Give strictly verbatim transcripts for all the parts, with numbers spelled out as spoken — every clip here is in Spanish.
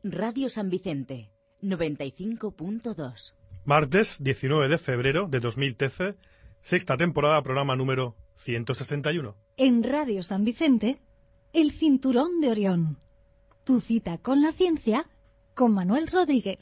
Radio San Vicente, noventa y cinco punto dos. Martes diecinueve de febrero de dos mil trece, sexta temporada, programa número ciento sesenta y uno. En Radio San Vicente, el Cinturón de Orión. Tu cita con la ciencia, con Manuel Rodríguez.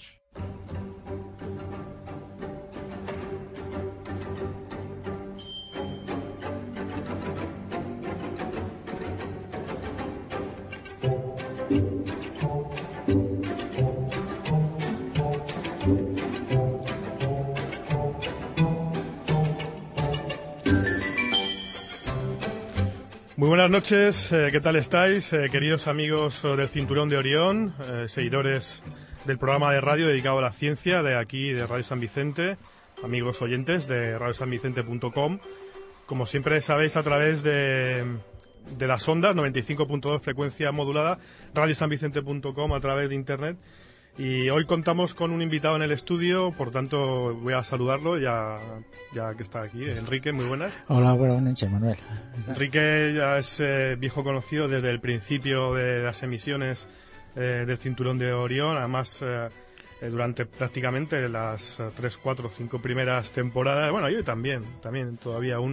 Muy buenas noches, eh, ¿qué tal estáis, eh, queridos amigos del Cinturón de Orión, eh, seguidores del programa de radio dedicado a la ciencia de aquí, de Radio San Vicente, amigos oyentes de radio san vicente punto com, como siempre sabéis, a través de, de las ondas, noventa y cinco punto dos frecuencia modulada, radio san vicente punto com a través de internet. Y hoy contamos con un invitado en el estudio, por tanto voy a saludarlo ya, ya que está aquí. Enrique, muy buenas. Hola, buenas noches, Manuel. Enrique ya es eh, viejo conocido desde el principio de las emisiones eh, del Cinturón de Orión, además eh, eh, durante prácticamente las eh, tres, cuatro, cinco primeras temporadas. Bueno, yo también, también todavía aún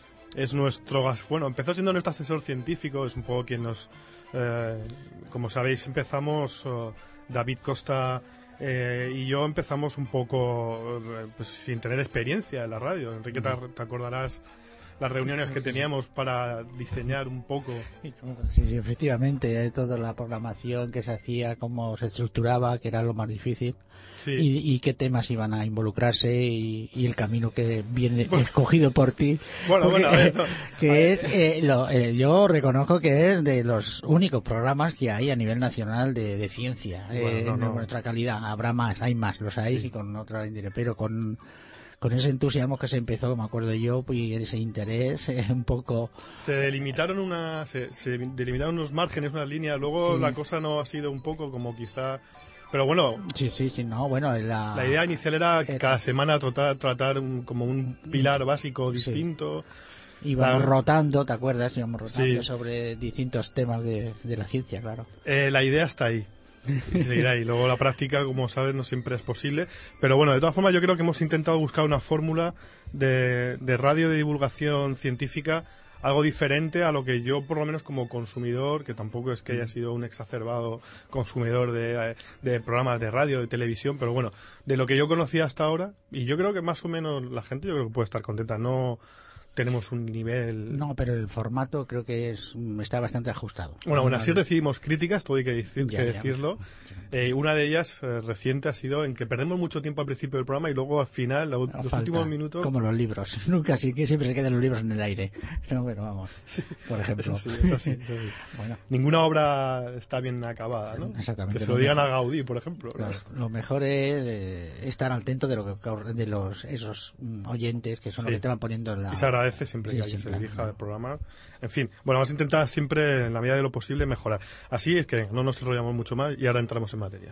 es nuestro... Bueno, empezó siendo nuestro asesor científico, es un poco quien nos... Eh, como sabéis, empezamos... Oh, David Costa eh, y yo empezamos un poco eh, pues, sin tener experiencia en la radio. Enrique, te, te acordarás las reuniones que teníamos para diseñar un poco. Sí, efectivamente, toda la programación que se hacía, cómo se estructuraba, que era lo más difícil, sí. y, y qué temas iban a involucrarse y, y el camino que viene bueno, escogido por ti. Bueno, porque, bueno, a ver, no. que a ver. es, eh, lo, eh, yo reconozco que es de los únicos programas que hay a nivel nacional de, de ciencia, bueno, eh, no, no. en nuestra calidad. Habrá más, hay más, los hay, sí. y con otra indire, pero con con ese entusiasmo que se empezó, me acuerdo yo, y ese interés eh, un poco... Se delimitaron una, se, se delimitaron unos márgenes, unas líneas, luego sí. La cosa no ha sido un poco como quizá... Pero bueno... Sí, sí, sí, no, bueno... La, la idea inicial era, era cada semana tratar, tratar un, como un pilar básico distinto... Sí. Íbamos la... rotando, ¿te acuerdas? Íbamos rotando sí. sobre distintos temas de, de la ciencia, claro. Eh, la idea está ahí. Y seguirá ahí. Luego la práctica, como sabes, no siempre es posible. Pero bueno, de todas formas yo creo que hemos intentado buscar una fórmula de, de radio de divulgación científica, algo diferente a lo que yo, por lo menos como consumidor, que tampoco es que haya sido un exacerbado consumidor de, de programas de radio, de televisión, pero bueno, de lo que yo conocía hasta ahora, y yo creo que más o menos la gente yo creo que puede estar contenta. No tenemos un nivel... No, pero el formato creo que es está bastante ajustado. Bueno, aún así recibimos críticas, todo hay que, decir, ya, que ya, decirlo. Ya. Eh, una de ellas eh, reciente ha sido en que perdemos mucho tiempo al principio del programa y luego al final, lo, los últimos minutos... Como los libros. Nunca sí que siempre se quedan los libros en el aire. No, pero vamos, sí. Por ejemplo. Sí, es así, es así. Bueno. Ninguna obra está bien acabada, ¿no? Exactamente. Que se lo, lo digan mejor, a Gaudí, por ejemplo. Claro, ¿no? Lo mejor es eh, estar al tanto de lo que de los esos oyentes que son sí. los que te van poniendo en la... Y se agradece siempre sí, que alguien se dirija al programa. En fin, bueno, vamos a intentar siempre, en la medida de lo posible, mejorar. Así es que no nos enrollamos mucho más y ahora entramos en materia.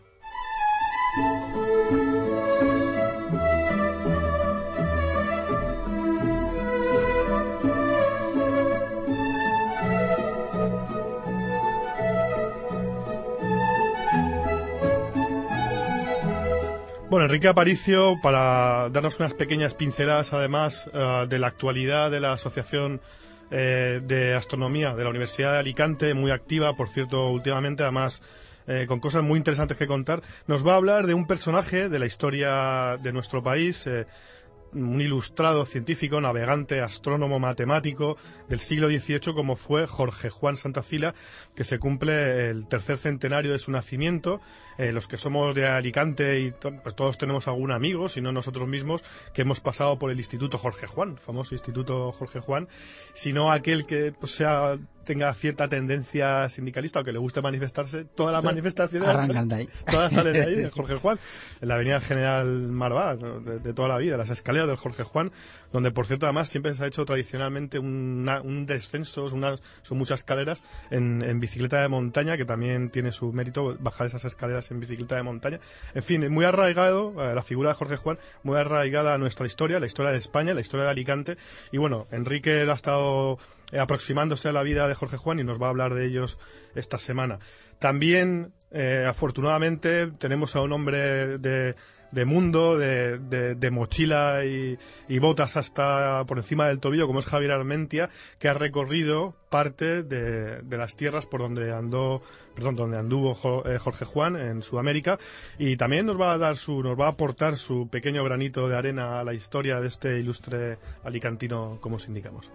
Bueno, Enrique Aparicio, para darnos unas pequeñas pinceladas, además, uh, de la actualidad de la Asociación eh, de Astronomía de la Universidad de Alicante, muy activa, por cierto, últimamente, además, eh, con cosas muy interesantes que contar, nos va a hablar de un personaje de la historia de nuestro país, eh, un ilustrado científico, navegante, astrónomo, matemático del siglo dieciocho, como fue Jorge Juan Santacila, que se cumple el tercer centenario de su nacimiento. Eh, los que somos de Alicante y to- pues todos tenemos algún amigo, si no nosotros mismos, que hemos pasado por el Instituto Jorge Juan, famoso Instituto Jorge Juan, si no aquel que pues, sea tenga cierta tendencia sindicalista o que le guste manifestarse, todas las manifestaciones arrancan de ahí. Todas salen de ahí, de Jorge Juan, en la avenida General Marvá, ¿no? de, de toda la vida, las escaleras del Jorge Juan, donde por cierto además siempre se ha hecho tradicionalmente una, un descenso, una, son muchas escaleras en, en bicicleta de montaña, que también tiene su mérito bajar esas escaleras en bicicleta de montaña. En fin, muy arraigado, eh, la figura de Jorge Juan, muy arraigada a nuestra historia, la historia de España, la historia de Alicante, y bueno, Enrique ha estado eh, aproximándose a la vida de Jorge Juan y nos va a hablar de ellos esta semana. También, eh, afortunadamente, tenemos a un hombre de, de mundo, de, de, de mochila y, y botas hasta por encima del tobillo, como es Javier Armentia, que ha recorrido parte de, de las tierras por donde andó, perdón, donde anduvo Jorge Juan en Sudamérica, y también nos va a dar su, nos va a aportar su pequeño granito de arena a la historia de este ilustre alicantino, como os indicamos.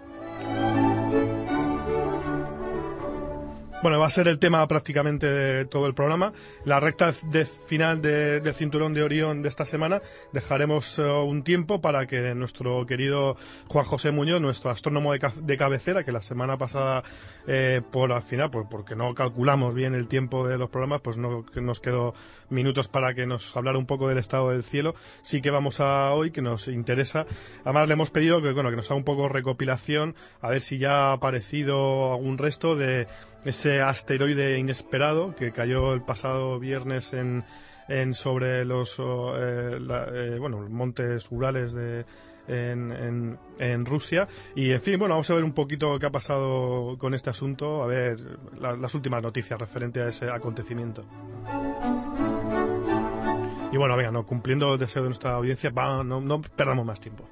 Bueno, va a ser el tema prácticamente de todo el programa. La recta de final de, del Cinturón de Orión de esta semana dejaremos uh, un tiempo para que nuestro querido Juan José Muñoz, nuestro astrónomo de, ca de cabecera, que la semana pasada, eh, por al final, por, porque no calculamos bien el tiempo de los programas, pues no que nos quedó minutos para que nos hablara un poco del estado del cielo. Sí que vamos a hoy, que nos interesa. Además le hemos pedido que, bueno, que nos haga un poco recopilación, a ver si ya ha aparecido algún resto de ese asteroide inesperado que cayó el pasado viernes en, en sobre los eh, la, eh, bueno montes Urales de en, en, en Rusia, y en fin, bueno, vamos a ver un poquito qué ha pasado con este asunto, a ver la, las últimas noticias referente a ese acontecimiento. Y bueno, venga, no, cumpliendo el deseo de nuestra audiencia, va, no, no perdamos más tiempo.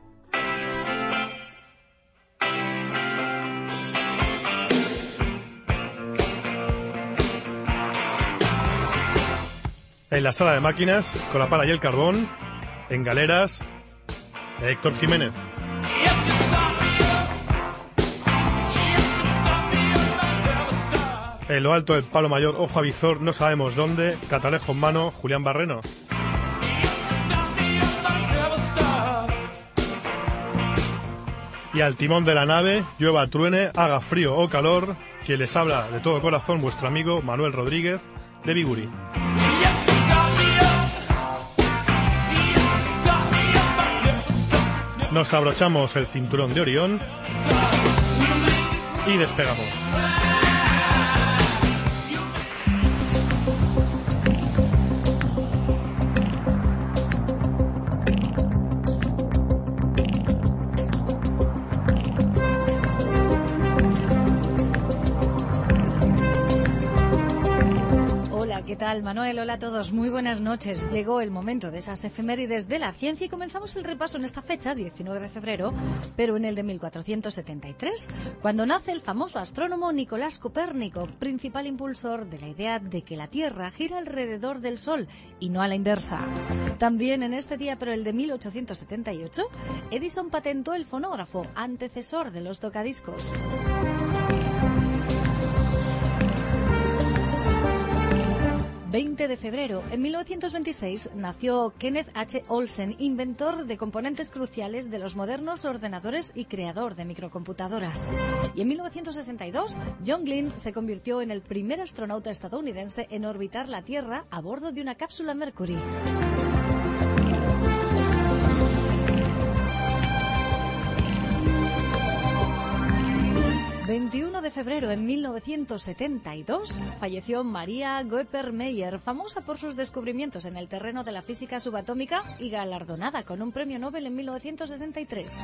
En la sala de máquinas, con la pala y el carbón, en Galeras, Héctor Jiménez. En lo alto del palo mayor, ojo a visor, no sabemos dónde, catalejo en mano, Julián Barreno. Y al timón de la nave, llueva, truene, haga frío o calor, quien les habla de todo corazón, vuestro amigo Manuel Rodríguez, de Biguri. Nos abrochamos el cinturón de Orión y despegamos. ¿Qué tal, Manuel? Hola a todos, muy buenas noches. Llegó el momento de esas efemérides de la ciencia y comenzamos el repaso en esta fecha, diecinueve de febrero, pero en el de mil cuatrocientos setenta y tres, cuando nace el famoso astrónomo Nicolás Copérnico, principal impulsor de la idea de que la Tierra gira alrededor del Sol y no a la inversa. También en este día, pero el de mil ochocientos setenta y ocho, Edison patentó el fonógrafo, antecesor de los tocadiscos. veinte de febrero, en mil novecientos veintiséis, nació Kenneth H. Olsen, inventor de componentes cruciales de los modernos ordenadores y creador de microcomputadoras. Y en mil novecientos sesenta y dos, John Glenn se convirtió en el primer astronauta estadounidense en orbitar la Tierra a bordo de una cápsula Mercury. veintiuno de febrero en mil novecientos setenta y dos falleció María Goeppert-Mayer, famosa por sus descubrimientos en el terreno de la física subatómica y galardonada con un premio Nobel en mil novecientos sesenta y tres.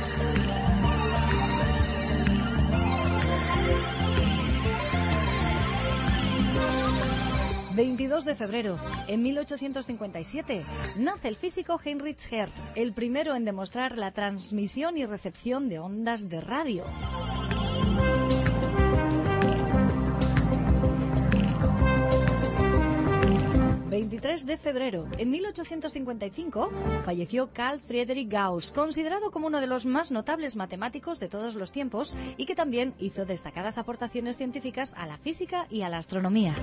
veintidós de febrero, en mil ochocientos cincuenta y siete, nace el físico Heinrich Hertz, el primero en demostrar la transmisión y recepción de ondas de radio. veintitrés de febrero, en mil ochocientos cincuenta y cinco, falleció Carl Friedrich Gauss, considerado como uno de los más notables matemáticos de todos los tiempos y que también hizo destacadas aportaciones científicas a la física y a la astronomía.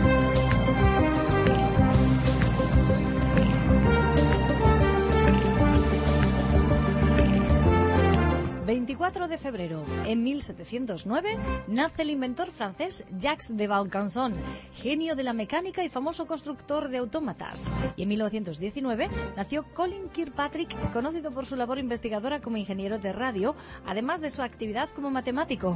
veinticuatro de febrero, en mil setecientos nueve, nace el inventor francés Jacques de Vaucanson, genio de la mecánica y famoso constructor de autómatas. Y en mil novecientos diecinueve nació Colin Kirkpatrick, conocido por su labor investigadora como ingeniero de radio, además de su actividad como matemático.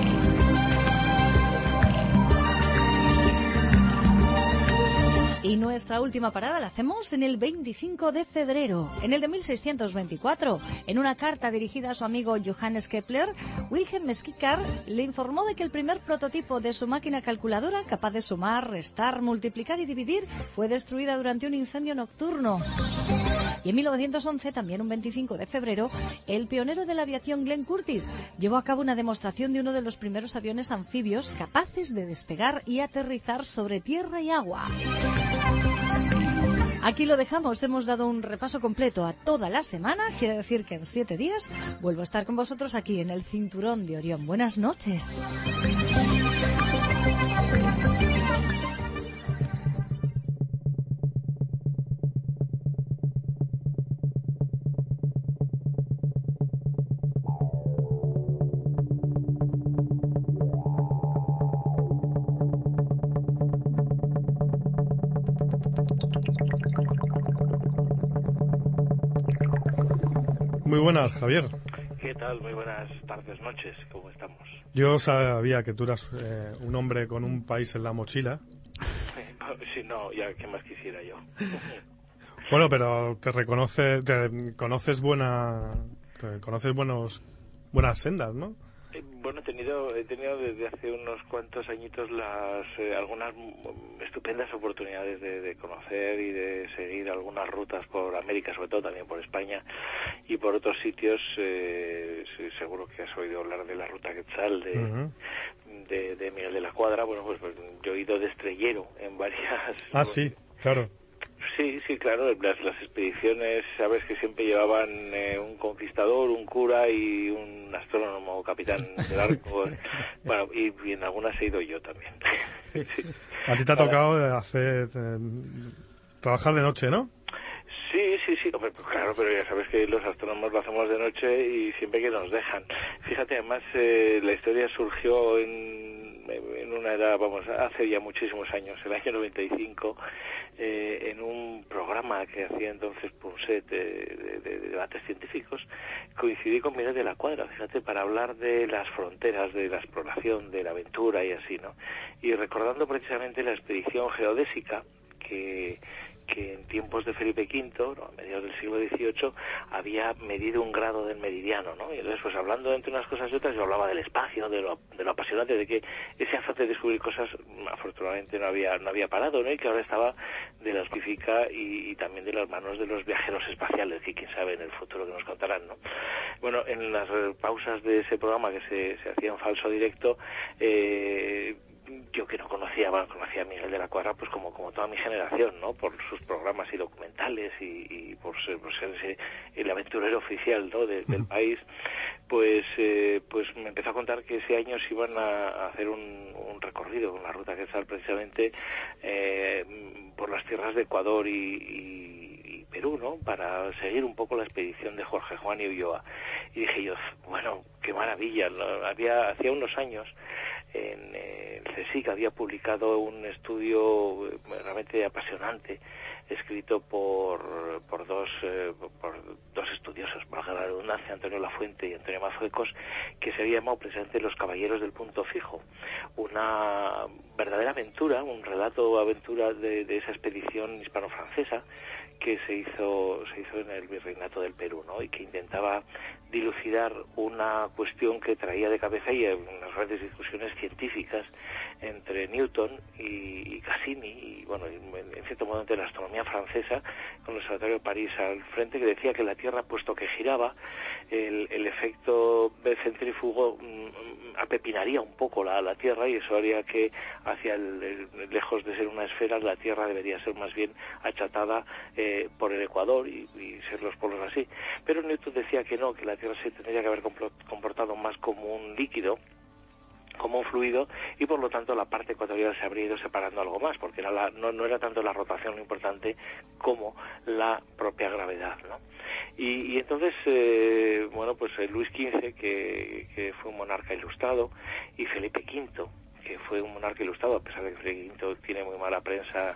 Y nuestro nuestra última parada la hacemos en el veinticinco de febrero. En el de mil seiscientos veinticuatro, en una carta dirigida a su amigo Johannes Kepler, Wilhelm Mesquicar le informó de que el primer prototipo de su máquina calculadora, capaz de sumar, restar, multiplicar y dividir, fue destruida durante un incendio nocturno. Y en mil novecientos once, también un veinticinco de febrero, el pionero de la aviación Glenn Curtiss llevó a cabo una demostración de uno de los primeros aviones anfibios capaces de despegar y aterrizar sobre tierra y agua. Aquí lo dejamos, hemos dado un repaso completo a toda la semana, quiere decir que en siete días vuelvo a estar con vosotros aquí en el Cinturón de Orión. Buenas noches. Muy buenas, Javier. ¿Qué tal? Muy buenas tardes, noches. ¿Cómo estamos? Yo sabía que tú eras eh, un hombre con un país en la mochila. Sí, no, ya qué más quisiera yo. Bueno, pero te reconoce, te conoces buena, te conoces buenos, buenas sendas, ¿no? Eh, bueno, he tenido, he tenido desde hace unos cuantos añitos las eh, algunas estupendas oportunidades de, de conocer y de seguir algunas rutas por América, sobre todo también por España y por otros sitios. Eh, sí, seguro que has oído hablar de la Ruta Quetzal de, uh-huh. de, de Miguel de la Cuadra. Bueno, pues, pues yo he ido de estrellero en varias... Ah, sí, claro. Sí, sí, claro, las, las expediciones, sabes que siempre llevaban eh, un conquistador, un cura y un astrónomo, capitán de barco. Bueno, y, y en algunas he ido yo también. Sí. A ti te ha tocado hacer eh, trabajar de noche, ¿no? Sí, sí, sí, hombre, pues claro, pero ya sabes que los astrónomos lo hacemos de noche y siempre que nos dejan. Fíjate, además, eh, la historia surgió en, en una edad, vamos, hace ya muchísimos años, el año noventa y cinco, eh, en un programa que hacía entonces Punset de, de, de, de debates científicos, coincidí con Miguel de la Cuadra, fíjate, para hablar de las fronteras, de la exploración, de la aventura y así, ¿no? Y recordando precisamente la expedición geodésica que... que en tiempos de Felipe quinto, ¿no?, a mediados del siglo dieciocho, había medido un grado del meridiano, ¿no? Y entonces, pues hablando entre unas cosas y otras, yo hablaba del espacio, de lo, de lo apasionante, de que ese afán de descubrir cosas, afortunadamente, no había no había parado, ¿no? Y que ahora estaba de la hospífica y, y también de las manos de los viajeros espaciales, que quién sabe en el futuro que nos contarán, ¿no? Bueno, en las pausas de ese programa que se, se hacía en falso directo, eh... yo que no conocía, bueno, conocía a Miguel de la Cuadra pues como como toda mi generación, ¿no? Por sus programas y documentales y, y por ser, por ser ese, el aventurero oficial, ¿no?, de, del país, pues eh, pues me empezó a contar que ese año se iban a, a hacer un, un recorrido con la Ruta Quetzal precisamente eh, por las tierras de Ecuador y, y, y Perú, ¿no?, para seguir un poco la expedición de Jorge Juan y Ulloa. Y dije yo, bueno, qué maravilla, ¿no? Había, hacía unos años en el CSIC había publicado un estudio realmente apasionante escrito por por dos eh, por dos estudiosos, valga la redundancia, Antonio Lafuente y Antonio Mazuecos, que se había llamado precisamente Los Caballeros del Punto Fijo, una verdadera aventura, un relato aventura de, de esa expedición hispano-francesa que se hizo se hizo en el Virreinato del Perú, ¿no? Y que intentaba dilucidar una cuestión que traía de cabeza y unas grandes discusiones científicas entre Newton y, y Cassini y, bueno, en, en cierto modo entre la astronomía francesa, con el Observatorio de París al frente, que decía que la Tierra, puesto que giraba, el, el efecto del centrífugo mm, apepinaría un poco la, la Tierra, y eso haría que hacia el, el, lejos de ser una esfera, la Tierra debería ser más bien achatada eh, por el Ecuador y, y ser los polos así. Pero Newton decía que no, que la Tierra se tendría que haber comportado más como un líquido, como un fluido, y por lo tanto la parte ecuatorial se habría ido separando algo más, porque era la, no, no era tanto la rotación lo importante como la propia gravedad, ¿no? Y, y entonces, eh, bueno, pues Luis quince, que, que fue un monarca ilustrado, y Felipe quinto, que fue un monarca ilustrado, a pesar de que Felipe quinto tiene muy mala prensa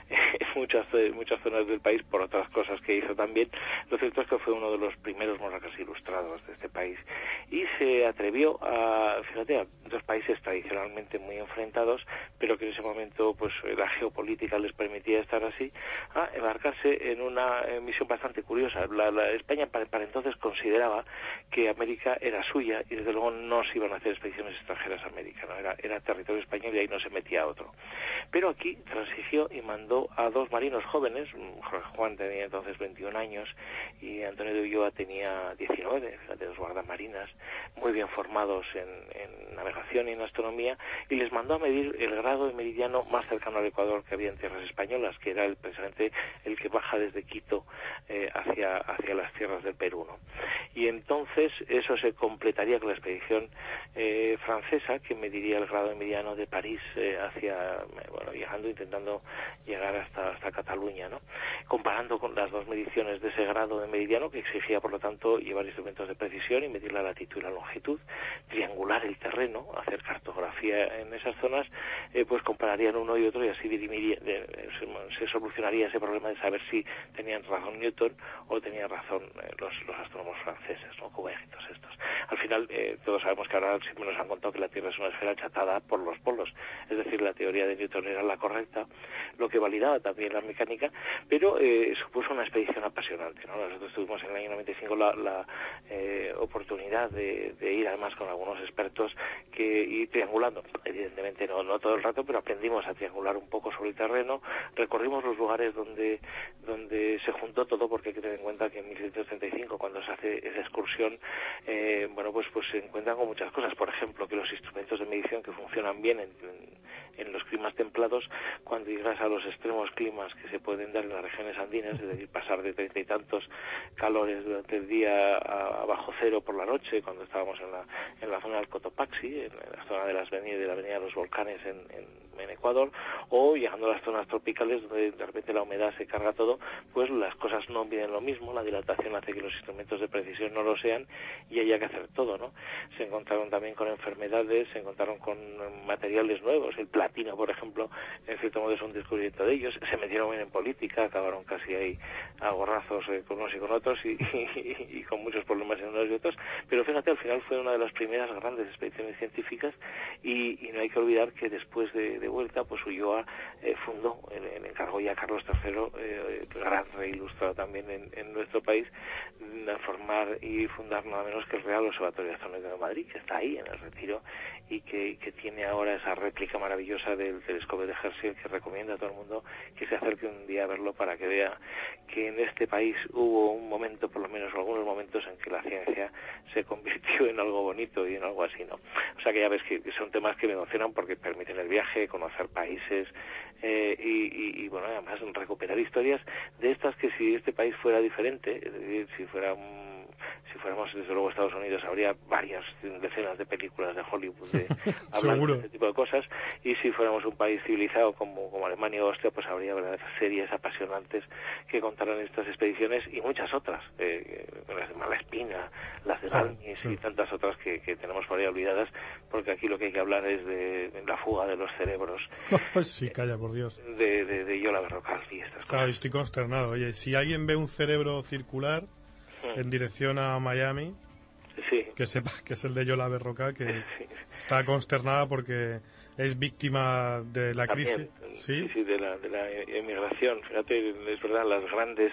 en muchas, muchas zonas del país por otras cosas que hizo también. Lo cierto es que fue uno de los primeros monarcas ilustrados de este país y se atrevió a, fíjate, a dos países tradicionalmente muy enfrentados, pero que en ese momento pues la geopolítica les permitía estar así, a embarcarse en una misión bastante curiosa. La, la España para, para entonces consideraba que América era suya y desde luego no se iban a hacer expediciones extranjeras a América, ¿no? Era, era territorio español y ahí no se metía otro. Pero aquí transigió y mandó a dos marinos jóvenes, Jorge Juan tenía entonces veintiún años y Antonio de Ulloa tenía diecinueve, fíjate, dos guardamarinas muy bien formados en, en navegación y en astronomía, y les mandó a medir el grado de meridiano más cercano al Ecuador que había en tierras españolas, que era el, precisamente el que baja desde Quito eh, hacia, hacia las tierras del Perú, ¿no? Y entonces eso se completaría con la expedición eh, francesa, que mediría el grado de meridiano de París eh, hacia, bueno, llegando, intentando llegar hasta, hasta Cataluña, ¿no? Comparando con las dos mediciones de ese grado de meridiano, que exigía, por lo tanto, llevar instrumentos de precisión y medir la latitud y la longitud, triangular el terreno, hacer cartografía en esas zonas, eh, pues compararían uno y otro y así dirimiría, eh, se, se solucionaría ese problema de saber si tenían razón Newton o tenían razón eh, los, los astrónomos franceses, ¿no? Cubertos estos. Al final, eh, todos sabemos que ahora siempre nos han contado que la Tierra es una esfera achatada por los polos, es decir, la teoría de Newton era la correcta, lo que validaba también la mecánica, pero eh, supuso una expedición apasionante, ¿no? Nosotros tuvimos en el año noventa y cinco la, la eh, oportunidad de, de ir además con algunos expertos que y triangulando, evidentemente no, no todo el rato, pero aprendimos a triangular un poco sobre el terreno, recorrimos los lugares donde donde se juntó todo, porque hay que tener en cuenta que en mil setecientos treinta y cinco, cuando se hace esa excursión, eh, bueno, pues pues se encuentran con muchas cosas, por ejemplo, que los instrumentos de medición que funcionan bien en, en, en los climas templados, cuando llegas a los extremos climas que se pueden dar en las regiones andinas, es decir, pasar de treinta y tantos calores durante el día a, a bajo cero por la noche, cuando estábamos en la, en la zona del Cotopaxi, en la zona de las avenidas de la avenida de los volcanes en, en, en Ecuador, o llegando a las zonas tropicales donde de repente la humedad se carga todo, pues las cosas no miden lo mismo, la dilatación hace que los instrumentos de precisión no lo sean y haya que hacer todo, ¿no? Se encontraron también con enfermedades, se encontraron con materiales nuevos, el platino, por ejemplo, en cierto modo es un descubrimiento de ellos, se metieron bien en política, acabaron casi ahí a gorrazos eh, con unos y con otros y, y, y con muchos problemas en unos y otros, pero fíjate, al final fue una de las primeras grandes expediciones científicas y, y no hay que olvidar que después de, de vuelta, pues Ulloa eh, fundó, le, le encargó ya a Carlos tercero, eh, gran rey ilustrado también en, en nuestro país, de formar y fundar nada menos que el Real Observatorio Astronómico de Madrid, que está ahí en el Retiro y que, que tiene ahora esa réplica maravillosa del telescopio de Herschel, que recomienda a todo el mundo que se acerque un día a verlo para que vea que en este país hubo un momento, por lo menos algunos momentos, en que la ciencia se convirtió en algo bonito y en algo así, ¿no? O sea que ya ves que son temas que me emocionan porque permiten el viaje, conocer países eh, y, y, y, bueno, además recuperar historias de estas que si este país fuera diferente, es decir, si fuera un si fuéramos desde luego Estados Unidos habría varias decenas de películas de Hollywood de, hablando de este tipo de cosas, y si fuéramos un país civilizado como, como Alemania o Austria, pues habría verdad series apasionantes que contaran estas expediciones y muchas otras, eh, las de Malaspina, las de Balmis ah, sí. y tantas otras que, que tenemos por ahí olvidadas, porque aquí lo que hay que hablar es de, de la fuga de los cerebros. Sí, calla, por Dios. De, de, de Yola Berrocal y estas claro, cosas. Estoy consternado. Oye, si alguien ve un cerebro circular en dirección a Miami, sí. que sepa que es el de Yola Berrocal, que sí. está consternada porque es víctima de la También, crisis. Sí, sí, sí, de la, de la emigración. Fíjate, es verdad, las grandes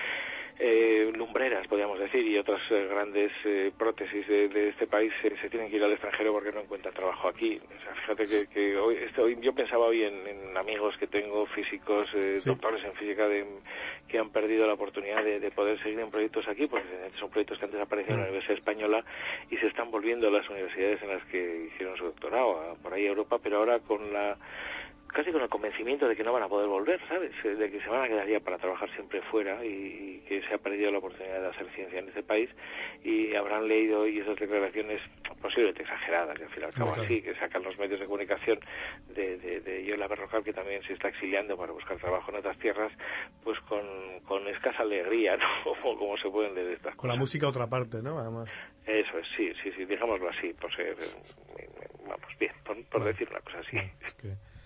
eh, lumbreras, podríamos decir, y otras eh, grandes eh, prótesis de, de este país eh, se tienen que ir al extranjero porque no encuentran trabajo aquí. O sea, fíjate que, que hoy, este, hoy yo pensaba hoy en, en amigos que tengo, físicos, eh, sí. doctores en física, de, que han perdido la oportunidad de, de poder seguir en proyectos aquí, porque son proyectos que antes aparecían en la Universidad Española y se están volviendo a las universidades en las que hicieron su doctorado, a, por ahí a Europa, pero ahora con la casi con el convencimiento de que no van a poder volver, ¿sabes? De que se van a quedar ya para trabajar siempre fuera y, y que se ha perdido la oportunidad de hacer ciencia en este país, y habrán leído hoy esas declaraciones posiblemente exageradas, y al fin y al cabo sí, así, que sacan los medios de comunicación de, de, de Yola Berrocal, que también se está exiliando para buscar trabajo en otras tierras, pues con, con escasa alegría, ¿no? Como, como se pueden leer estas con cosas. La música otra parte, ¿no? Además. Eso es, sí, sí, sí, digámoslo así, por ser, vamos, bien, por, por decir una cosa así. No, es que...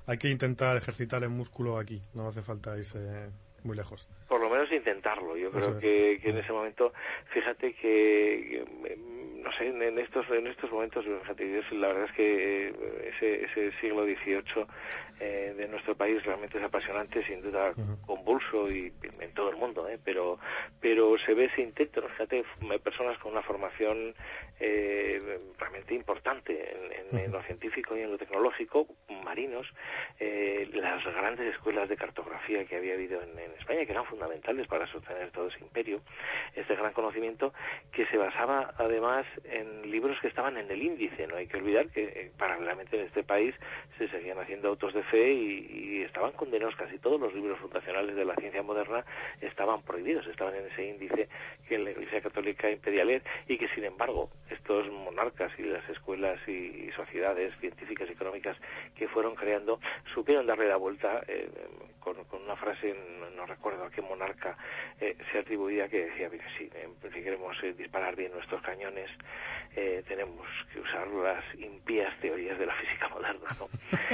hay que intentar ejercitar el músculo aquí, no hace falta irse muy lejos. Por lo menos intentarlo. Yo creo que, que en ese momento, fíjate que, que no sé, en estos en estos momentos, fíjate, la verdad es que ese, ese siglo dieciocho eh, de nuestro país realmente es apasionante, sin duda uh-huh. convulso y en todo el mundo, ¿eh? pero pero se ve ese intento, ¿no? Fíjate, personas con una formación eh, realmente importante en, en, uh-huh. en lo científico y en lo tecnológico, marinos, eh, las grandes escuelas de cartografía que había habido en, en España, que eran fundamentales para sostener todo ese imperio, este gran conocimiento que se basaba además en libros que estaban en el índice. No hay que olvidar que eh, paralelamente en este país se seguían haciendo autos de fe y, y estaban condenados. Casi todos los libros fundacionales de la ciencia moderna estaban prohibidos, estaban en ese índice que la Iglesia Católica impedía leer, y que sin embargo estos monarcas y las escuelas y, y sociedades científicas y económicas que fueron creando supieron darle la vuelta eh, con, con una frase, no, no recuerdo a qué monarca eh, se atribuía, que decía que sí, eh, si queremos eh, disparar bien nuestros cañones eh, tenemos que usar las impías teorías de la física moderna, ¿no?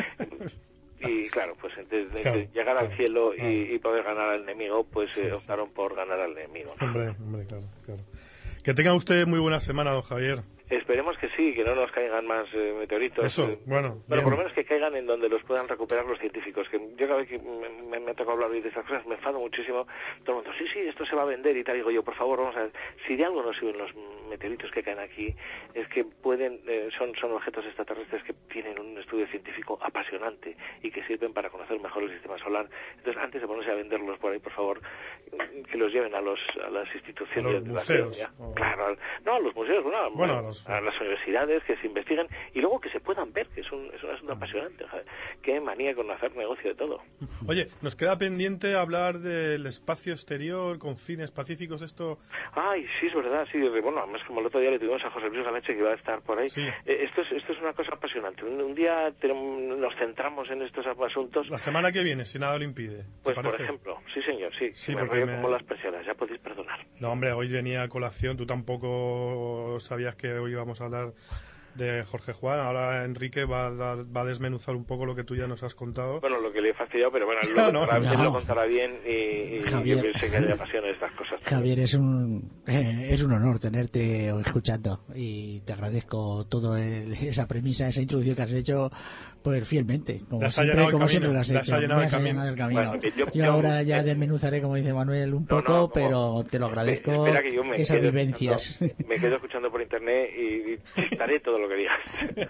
Y claro, pues antes de claro, llegar claro, al cielo claro. y, y poder ganar al enemigo, pues sí, eh, optaron sí. por ganar al enemigo, ¿no? Hombre, hombre, claro, claro. Que tenga usted muy buena semana, don Javier. Esperemos que sí, que no nos caigan más eh, meteoritos. Eso, eh, bueno. Pero bien. Por lo menos que caigan en donde los puedan recuperar los científicos. Que yo cada vez que me, me, me ha tocado hablar de estas cosas me enfado muchísimo. Todo el mundo, sí, sí, esto se va a vender y tal. Digo yo, por favor, vamos a ver. Si de algo nos sirven los meteoritos que caen aquí, es que pueden, eh, son, son objetos extraterrestres que tienen un estudio científico apasionante y que sirven para conocer mejor el sistema solar. Entonces, antes de ponerse a venderlos por ahí, por favor, que los lleven a los a las instituciones a los de museos, la ciencia. O... Claro, no, a los museos, no, bueno, a, los... a las universidades, que se investiguen y luego que se puedan ver, que es un, es un asunto apasionante. Joder. Qué manía con hacer negocio de todo. Oye, nos queda pendiente hablar del espacio exterior con fines pacíficos, esto... Ay, sí, es verdad, sí. Bueno, además como el otro día le tuvimos a José Luis Galeche, que iba a estar por ahí. Sí. Eh, esto, es, esto es una cosa apasionante. Un, un día tenemos, nos centramos en estos asuntos. La semana que viene, si nada lo impide. Pues parece? por ejemplo, sí señor, sí. Sí, me porque río me... como las persianas, ya podéis perdonar. No, hombre, hoy venía a colación, tú tampoco sabías que hoy íbamos a hablar de Jorge Juan. Ahora Enrique va a, dar, va a desmenuzar un poco lo que tú ya nos has contado. Bueno, lo que le he fastidiado, pero bueno, él lo, no, contará, no. él lo contará bien y, y Javier, yo sé que le apasiona estas cosas. Javier, es un eh, es un honor tenerte escuchando y te agradezco toda esa premisa, esa introducción que has hecho pues fielmente, como siempre, como siempre lo has hecho. Has llenado, me has el llenado el camino. Bueno, yo, yo, yo ahora ya desmenuzaré, como dice Manuel, un poco, no, no, pero te lo agradezco, espera que yo me esas vivencias. Me quedo escuchando por internet y dictaré todo lo que digas.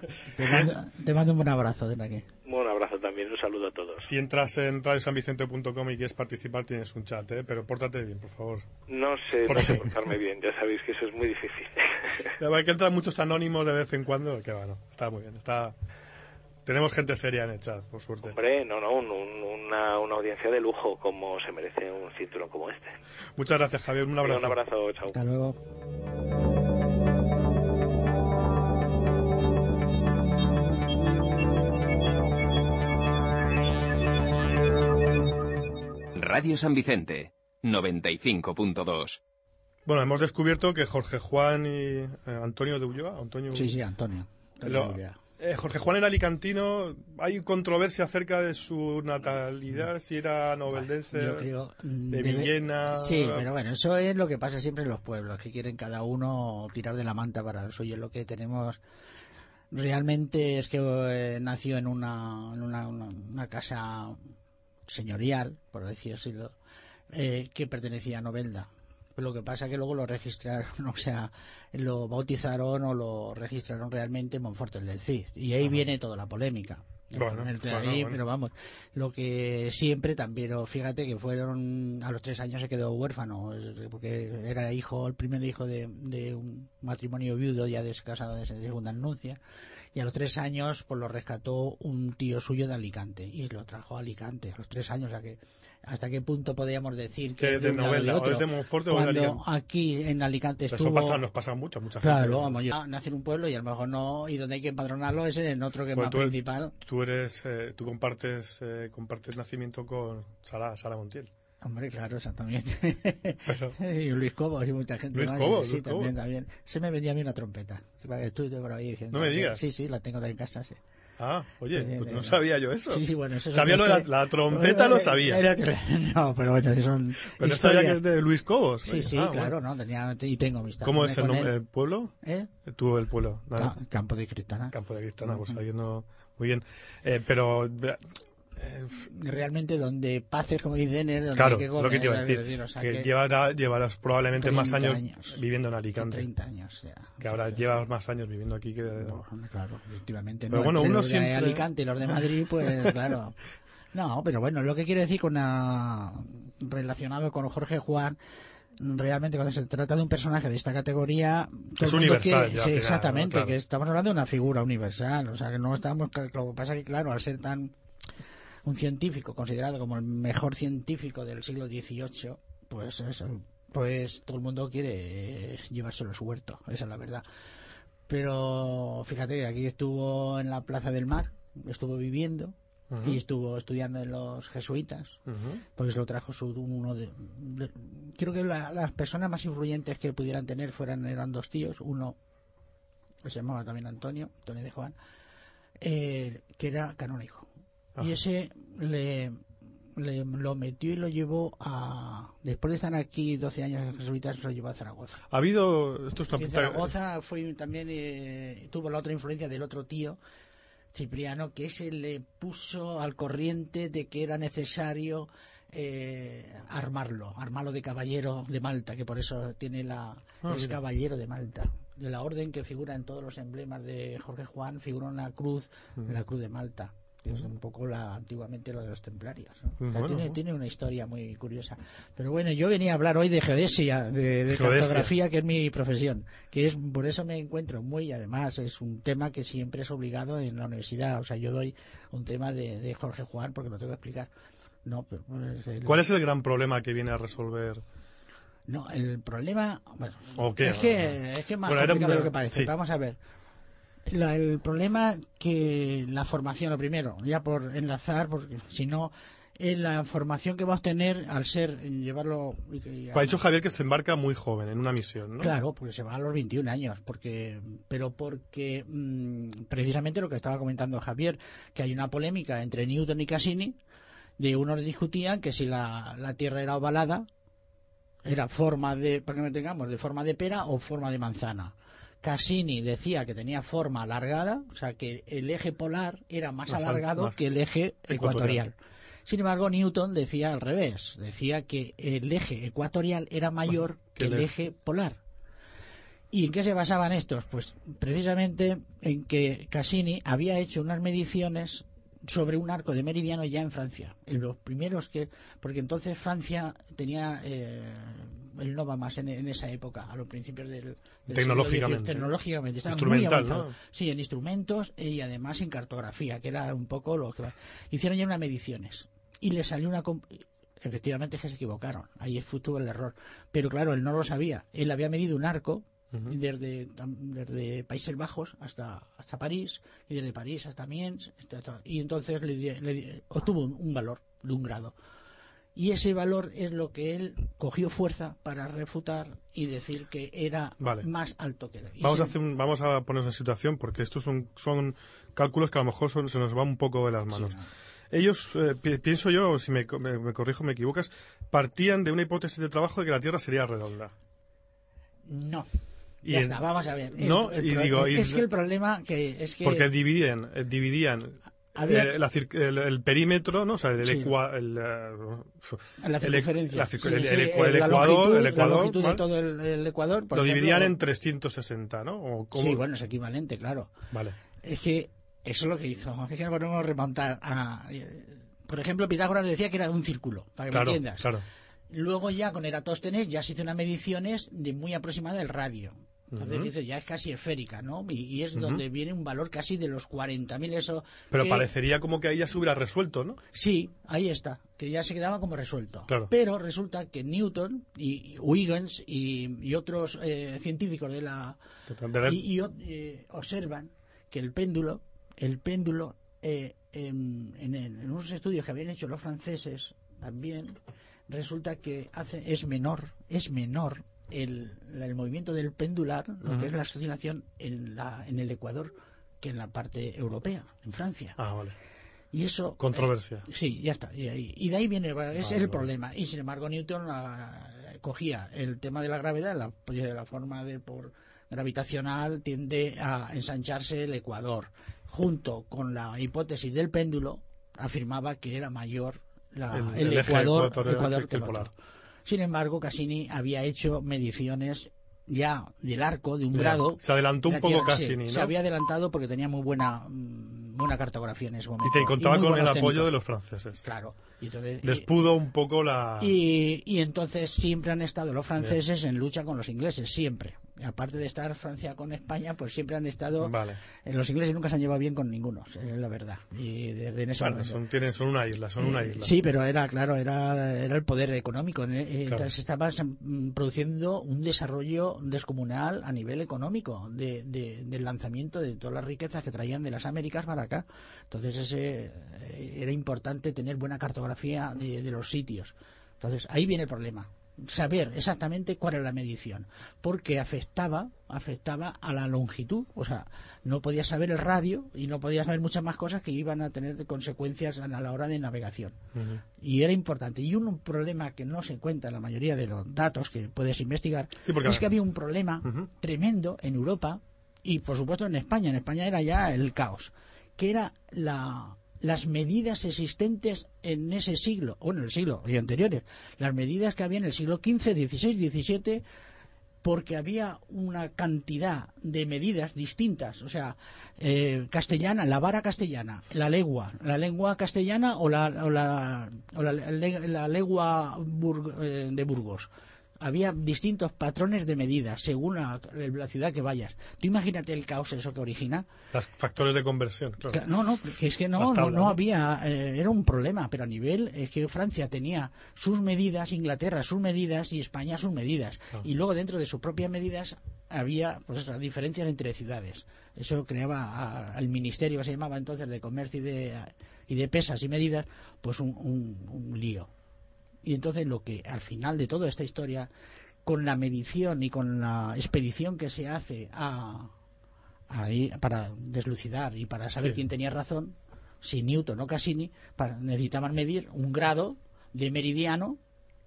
Te mando, te mando un buen abrazo desde aquí. Un abrazo también, un saludo a todos. Si entras en radio san vicente punto com y quieres participar, tienes un chat, ¿eh? Pero pórtate bien, por favor. No sé, no sé portarme bien, ya sabéis que eso es muy difícil. Hay que entrar muchos anónimos de vez en cuando, que bueno, está muy bien, está... Tenemos gente seria en el chat, por suerte. Hombre, no, no, un, un, una, una audiencia de lujo, como se merece un cinturón como este. Muchas gracias, Javier, un abrazo. Sí, un abrazo, chao. Hasta luego. Radio San Vicente, noventa y cinco punto dos. Bueno, hemos descubierto que Jorge Juan y eh, Antonio de Ulloa... Antonio... Sí, sí, Antonio. Antonio Lo... Eh, Jorge Juan era alicantino. Hay controversia acerca de su natalidad, si era noveldense, yo creo, de debe... Villena. Sí, pero bueno, eso es lo que pasa siempre en los pueblos, que quieren cada uno tirar de la manta para el suyo. Lo que tenemos realmente es que eh, nació en una, en una, una, una casa señorial, por decirlo, eh, que pertenecía a Novelda. Lo que pasa es que luego lo registraron, o sea, lo bautizaron o lo registraron realmente en Monforte del Cid. Y ahí Ajá. viene toda la polémica. Bueno, ahí, bueno, bueno. Pero vamos, lo que siempre también, fíjate que fueron, a los tres años se quedó huérfano, porque era hijo, el primer hijo de, de un matrimonio viudo, ya descasado de segunda nuncia. Y a los tres años pues lo rescató un tío suyo de Alicante y lo trajo a Alicante a los tres años. O sea que hasta qué punto podríamos decir que, que es de, de Novelda o es de Monforte cuando o de Alicante. Aquí en Alicante estuvo... Eso pasa, nos pasa mucho, mucha gente. Claro, vamos, yo nací en un pueblo y a lo mejor no, y donde hay que empadronarlo es en otro que es pues más tú, principal. Tú eres, eh, tú compartes, eh, compartes nacimiento con Sara, Sara Montiel. Hombre, claro, exactamente. Pero... y Luis Cobos y mucha gente Luis más. Cobos, sí, Luis también, Cobos. también. Se me vendía a mí una trompeta. Estuve por ahí diciendo. No me digas. Sí, sí, la tengo en casa, sí. Ah, oye, Sí, pues sí, no sí. sabía yo eso. Sí, sí, bueno, eso es Sabía lo otra de la, historia. la trompeta, lo sabía. Era- no, pero bueno, son Pero no sabía que historias. es de Luis Cobos. Sí, sí, Ah, claro, bueno. no, tenía, y tengo amistad. ¿Cómo es el con nombre él. del pueblo? ¿Eh? Tú, el pueblo. Nada. Ca- Campo de Cristana. Campo de Cristana, pues Ujú. ahí no... Muy bien. Eh, pero... eh, Realmente donde paces, como dicen, es donde claro, hay que es comer. lo que te iba a es decir. o sea, que que llevará- llevarás probablemente más treinta años, años. viviendo en que Alicante. treinta años ya. Que ahora Entonces, llevas más años viviendo aquí que... bueno, claro, efectivamente. Pero no, bueno, entre uno los de siempre- Alicante y los de Madrid, pues claro. No, pero bueno, lo que quiero decir con una... relacionado con Jorge Juan, realmente cuando se trata de un personaje de esta categoría todo Es el mundo universal, quiere- ya, sí, al final, exactamente, ¿no? Claro. que estamos hablando de una figura universal, o sea que no estamos, lo que pasa es que claro, al ser tan un científico considerado como el mejor científico del siglo dieciocho, pues eso, pues todo el mundo quiere eh, llevárselo a su huerto, esa es la verdad. Pero fíjate que aquí estuvo en la Plaza del Mar, estuvo viviendo. Ujú. Y estuvo estudiando en los jesuitas, Ujú. porque se lo trajo su, uno de, de- creo que la- las personas más influyentes que pudieran tener fueran eran dos tíos, uno que se llamaba también Antonio, Antonio de Juan, eh, que era canónigo. Ajá. Y ese le, le- lo metió y lo llevó a, después de estar aquí doce años en los jesuitas, lo llevó a Zaragoza. Ha habido... Esto es una Y en puta- Zaragoza fue también eh, tuvo la otra influencia del otro tío, Cipriano, que ese le puso al corriente de que era necesario eh, armarlo, armarlo de caballero de Malta, que por eso tiene la Ah, es mira. caballero de Malta. De la orden que figura en todos los emblemas de Jorge Juan, figura una cruz, Ujú. la cruz de Malta, que es un poco la antiguamente lo de los templarios, ¿no? O sea, Bueno, tiene, bueno. tiene una historia muy curiosa. Pero bueno, yo venía a hablar hoy de geodesia, de, de Geodesia. cartografía, que es mi profesión, que es por eso me encuentro muy, además es un tema que siempre es obligado en la universidad. O sea, yo doy un tema de, de Jorge Juan porque lo tengo que explicar. No, pero, pues, el, ¿Cuál es el gran problema que viene a resolver? no, el problema, bueno, ¿O qué? es que es que es más Bueno, era complicado de una- lo que parece. sí. Vamos a ver. La- el problema que la formación, lo primero, ya por enlazar, porque si no, en la formación que va a obtener al ser, en llevarlo... y que- Ha dicho Javier que se embarca muy joven en una misión, ¿no? Claro, porque se va a los veintiún años, porque, pero porque mm, precisamente lo que estaba comentando Javier, que hay una polémica entre Newton y Cassini, de unos discutían que si la, la Tierra era ovalada, era forma de, para que no tengamos, de forma de pera o forma de manzana. Cassini decía que tenía forma alargada, o sea que el eje polar era más, Más al- alargado más que el eje ecuatorial. ecuatorial. Sin embargo, Newton decía al revés, decía que el eje ecuatorial era mayor que el eje polar. ¿Y en qué se basaban estos? Pues precisamente en que Cassini había hecho unas mediciones sobre un arco de meridiano ya en Francia. En los primeros que... Porque entonces Francia tenía... Eh, el Nova más en, en esa época, a los principios del, del Tecnológicamente. siglo dieciocho. Tecnológicamente. Estaba muy Instrumental, avanzado. ¿no? Sí, en instrumentos y además en cartografía, que era un poco lo que... Hicieron ya unas mediciones. Y le salió una... comp- Efectivamente es que se equivocaron. Ahí tuvo el error. Pero claro, él no lo sabía. Él había medido un arco Ujú. desde, desde Países Bajos hasta, hasta París, y desde París hasta Miens, hasta- hasta- y entonces le, di- le di- obtuvo un, un valor de un grado. Y ese valor es lo que él cogió fuerza para refutar y decir que era Vale. más alto que él. Y Vamos se- a, hacer un- vamos a ponernos en situación porque estos son, son cálculos que a lo mejor son- se nos van un poco de las manos. Sí, no. Ellos, eh, pi- pienso yo, si me, co- me, me corrijo, me equivocas, partían de una hipótesis de trabajo de que la Tierra sería redonda. No. Y Ya en- está, vamos a ver. El- No, el y pro- digo, y- es que el problema que es que Porque dividían, eh, dividían había- eh, la cir- el, el perímetro, ¿no? O sea, el, Sí. ecua- el, eh, la el- circunferencia, la circun- sí, el- sí, el eh, ecua- el la ecuador, longitud, el la ecuador, longitud de ¿vale? todo el, el Ecuador, por lo ejemplo, dividían en trescientos sesenta, ¿no? ¿O cómo? Sí, bueno, es equivalente, claro. Vale. Es que eso es lo que hizo. Es que nos podemos remontar a... Por ejemplo, Pitágoras decía que era un círculo, para que Claro, me entiendas. claro. Luego ya con Eratóstenes ya se hizo unas mediciones de muy aproximada del radio. Entonces Ujú. dice, ya es casi esférica, ¿no? Y, y es Ujú. donde viene un valor casi de los cuarenta mil, eso... Pero que- parecería como que ahí ya se hubiera resuelto, ¿no? Sí, ahí está, que ya se quedaba como resuelto. Claro. Pero resulta que Newton y Huygens y, y otros eh, científicos de la... De la- y, y, eh, observan que el péndulo, el péndulo, eh, en, en, en unos estudios que habían hecho los franceses también, resulta que hace, es menor, es menor el, el movimiento del pendular, lo Ujú. que es la oscilación en, la, en el ecuador, que en la parte europea, en Francia. Ah, vale. Y eso... Controversia. Eh, sí, ya está. Y, ahí, y de ahí viene, ese vale, es el vale. problema. Y sin embargo Newton ah, cogía el tema de la gravedad, la, la forma de por gravitacional tiende a ensancharse el ecuador. Junto con la hipótesis del péndulo, afirmaba que era mayor la, el, el, el ecuador, ecuador que el polar. Sin embargo, Cassini había hecho mediciones ya del arco de un ya, grado. Se adelantó un poco Cassini, ¿no? Se había adelantado porque tenía muy buena buena cartografía en ese momento. Y te contaba y con el técnicos. apoyo de los franceses. Claro. Y entonces, Les pudo un poco la... Y, y entonces siempre han estado los franceses Bien. en lucha con los ingleses, siempre. Aparte de estar Francia con España, pues siempre han estado... Vale. Los ingleses nunca se han llevado bien con ninguno, es la verdad. Y desde en ese bueno, son, tienen, son una isla, son una isla. Sí, pero era, claro, era, era el poder económico. Entonces claro. estaba produciendo un desarrollo descomunal a nivel económico de, de, del lanzamiento de todas las riquezas que traían de las Américas para acá. Entonces ese era importante tener buena cartografía de, de los sitios. Entonces ahí viene el problema. Saber exactamente cuál era la medición, porque afectaba afectaba a la longitud, o sea, no podías saber el radio y no podías saber muchas más cosas que iban a tener consecuencias a la hora de navegación. Uh-huh. Y era importante. Y un problema que no se cuenta en la mayoría de los datos que puedes investigar sí, porque... es que había un problema uh-huh. tremendo en Europa y por supuesto en España. En España era ya el caos, que era la las medidas existentes en ese siglo, bueno, en el siglo y anteriores, las medidas que había en el siglo quince, dieciséis, diecisiete, porque había una cantidad de medidas distintas, o sea, eh, castellana, la vara castellana, la legua, la lengua castellana o la, o la, o la, la legua bur, eh, de Burgos. Había distintos patrones de medidas según la, la ciudad que vayas. Tú imagínate el caos eso que origina. Los factores de conversión, claro. No, no, que es que no, tablas, no, no había, eh, era un problema, pero a nivel es que Francia tenía sus medidas, Inglaterra sus medidas y España sus medidas. Ah. Y luego dentro de sus propias medidas había pues esas diferencias entre ciudades. Eso creaba al ministerio que se llamaba entonces de Comercio y de, y de Pesas y Medidas, pues un, un, un lío. Y entonces lo que al final de toda esta historia, con la medición y con la expedición que se hace a, a ir, para deslucidar y para saber sí. quién tenía razón, si Newton o Cassini, para, necesitaban medir un grado de meridiano,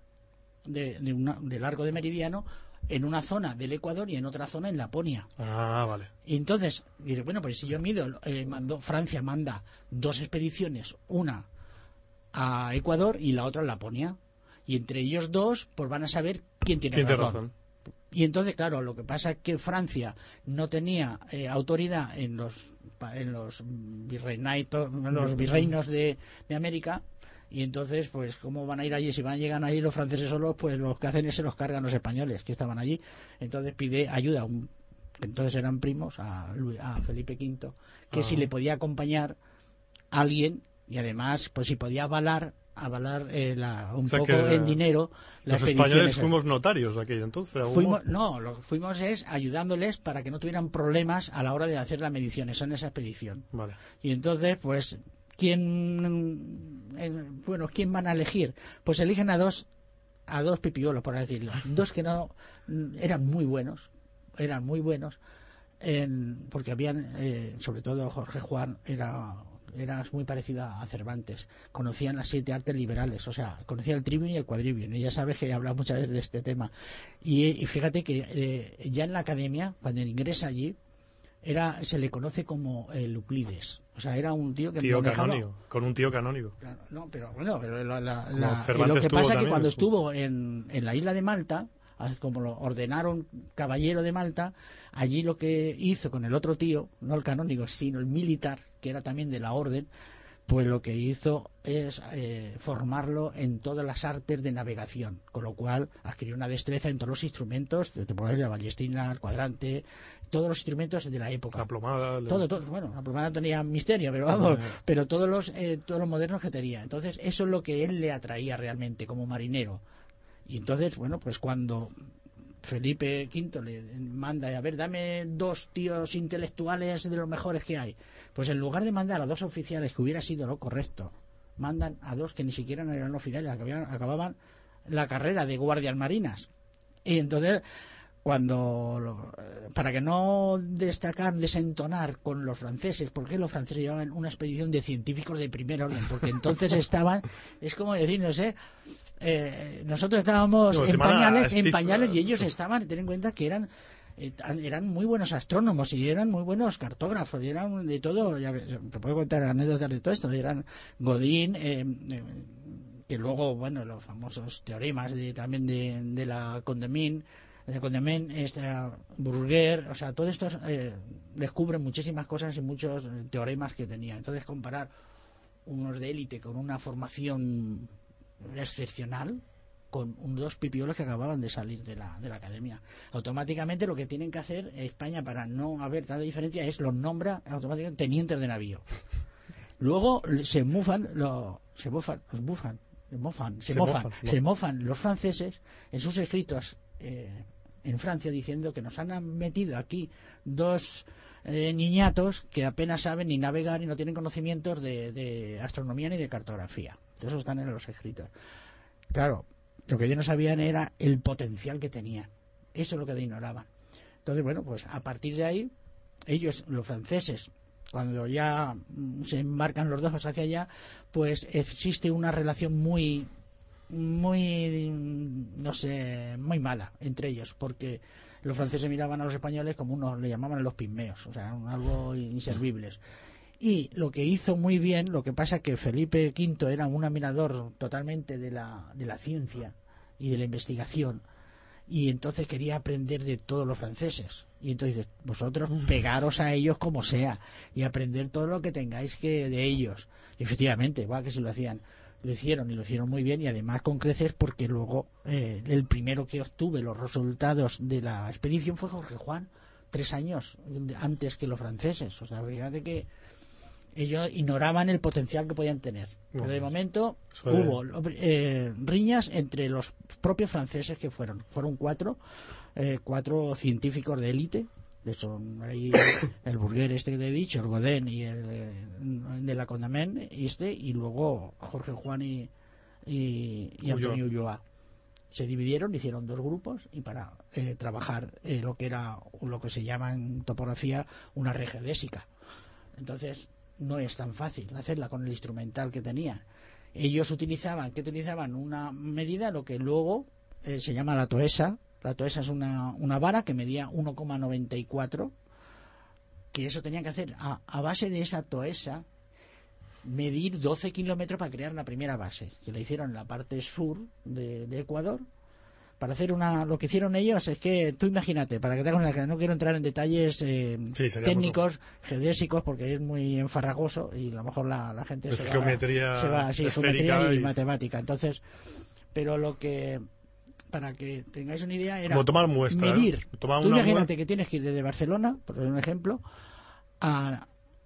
de, de, una, de largo de meridiano, en una zona del Ecuador y en otra zona en Laponia. Ah, vale. Y entonces, dice, bueno, pues si yo mido, eh, mando, Francia manda dos expediciones, una a Ecuador y la otra a Laponia. Y entre ellos dos, pues van a saber quién tiene ¿Quién razón. razón. Y entonces, claro, lo que pasa es que Francia no tenía eh, autoridad en los en los, virreinatos, en los virreinos de, de América, y entonces, pues, ¿cómo van a ir allí? Si van a llegar allí los franceses solos, pues los que hacen es se los cargan los españoles que estaban allí. Entonces pide ayuda a un, que entonces eran primos, a, Luis, a Felipe quinto, que ah. si le podía acompañar a alguien, y además, pues si podía avalar avalar eh, la, un o sea poco en dinero la los españoles fuimos notarios aquello entonces fuimos, no lo fuimos es ayudándoles para que no tuvieran problemas a la hora de hacer las mediciones en esa expedición. Vale. Y entonces pues quién eh, bueno quién van a elegir, pues eligen a dos a dos pipiolos, por decirlo, dos que no eran muy buenos eran muy buenos en, porque habían eh, sobre todo Jorge Juan era era muy parecida a Cervantes, conocían las siete artes liberales, o sea, conocía el trivium y el quadrivium, y ya sabes que he hablado muchas veces de este tema, y, y fíjate que eh, ya en la academia, cuando ingresa allí, era se le conoce como el Euclides, o sea, era un tío que tío manejaba... canónigo, con un tío canónigo. Claro, no, pero bueno, pero la, la, la, lo que pasa es que cuando su... estuvo en, en la isla de Malta, como lo ordenaron caballero de Malta, allí lo que hizo con el otro tío, no el canónigo, sino el militar, que era también de la orden, pues lo que hizo es eh, formarlo en todas las artes de navegación, con lo cual adquirió una destreza en todos los instrumentos, te puedo decir la ballestina, el cuadrante, todos los instrumentos de la época. La plomada. Todo, todo, bueno, la plomada tenía misterio, pero vamos, pero todos los, eh, todos los modernos que tenía. Entonces, eso es lo que él le atraía realmente como marinero. Y entonces, bueno, pues cuando Felipe quinto le manda, a ver, dame dos tíos intelectuales de los mejores que hay, pues en lugar de mandar a dos oficiales, que hubiera sido lo correcto, mandan a dos que ni siquiera eran oficiales, acababan, acababan la carrera de guardias marinas. Y entonces, cuando lo, para que no destacar, desentonar con los franceses, porque los franceses llevaban una expedición de científicos de primer orden, porque entonces estaban, es como decir, no sé, eh, nosotros estábamos no, en pañales, en pañales y ellos estaban, ten en cuenta que eran eran muy buenos astrónomos y eran muy buenos cartógrafos y eran de todo, ya te puedo contar anécdotas de todo esto, eran Godin, eh, eh, que luego, bueno, los famosos teoremas de, también de, de la Condamine, de Condamine, este, Burger, o sea, todo esto eh, descubre muchísimas cosas y muchos teoremas que tenía. Entonces, comparar unos de élite con una formación excepcional con un, dos pipiolos que acababan de salir de la, de la academia. Automáticamente lo que tienen que hacer España para no haber tanta diferencia es los nombra automáticamente tenientes de navío. Luego se mufan, lo, se mufan, los bufan, se mofan, se, se, mofan, mofan, se, se mofan los franceses en sus escritos eh, en Francia diciendo que nos han metido aquí dos eh, niñatos que apenas saben ni navegar y no tienen conocimientos de, de astronomía ni de cartografía. Eso están en los escritos. Claro, lo que ellos no sabían era el potencial que tenían. Eso es lo que ignoraban. Entonces, bueno, pues a partir de ahí, ellos, los franceses, cuando ya se embarcan los dos hacia allá, pues existe una relación muy, muy, no sé, muy mala entre ellos, porque los franceses miraban a los españoles como unos, le llamaban los pigmeos, o sea, algo inservibles. Y lo que hizo muy bien, lo que pasa que Felipe quinto era un admirador totalmente de la, de la ciencia y de la investigación, y entonces quería aprender de todos los franceses. Y entonces dices, vosotros pegaros a ellos como sea y aprender todo lo que tengáis que de ellos. Y efectivamente, igual que si lo hacían, lo hicieron y lo hicieron muy bien, y además con creces, porque luego eh, el primero que obtuve los resultados de la expedición fue Jorge Juan, tres años antes que los franceses. O sea, fíjate que ellos ignoraban el potencial que podían tener. Pero de momento Suele. hubo eh, riñas entre los propios franceses que fueron. Fueron cuatro, eh, cuatro científicos de élite. Son ahí el Burger este que te he dicho, el Godin y el eh, de la Condamine y este, y luego Jorge Juan y, y, y Antonio Ulloa. Se dividieron, hicieron dos grupos y para eh, trabajar eh, lo que era lo que se llama en topografía una regedésica. Entonces no es tan fácil hacerla con el instrumental que tenían. Ellos utilizaban, que utilizaban una medida, lo que luego eh, se llama la toesa. La toesa es una, una vara que medía uno coma noventa y cuatro, que eso tenían que hacer a, a base de esa toesa, medir doce kilómetros para crear la primera base, que la hicieron en la parte sur de, de Ecuador. Para hacer una, lo que hicieron ellos es que, tú imagínate, para que te hagas una, no quiero entrar en detalles eh, sí, técnicos, muy... geodésicos, porque es muy enfarragoso y a lo mejor la, la gente es se, geometría va, se va, sí, geometría y, y matemática. Entonces, pero lo que, para que tengáis una idea, era como tomar muestra, medir. ¿no? Tomar tú una imagínate mu... que tienes que ir desde Barcelona, por un ejemplo, a,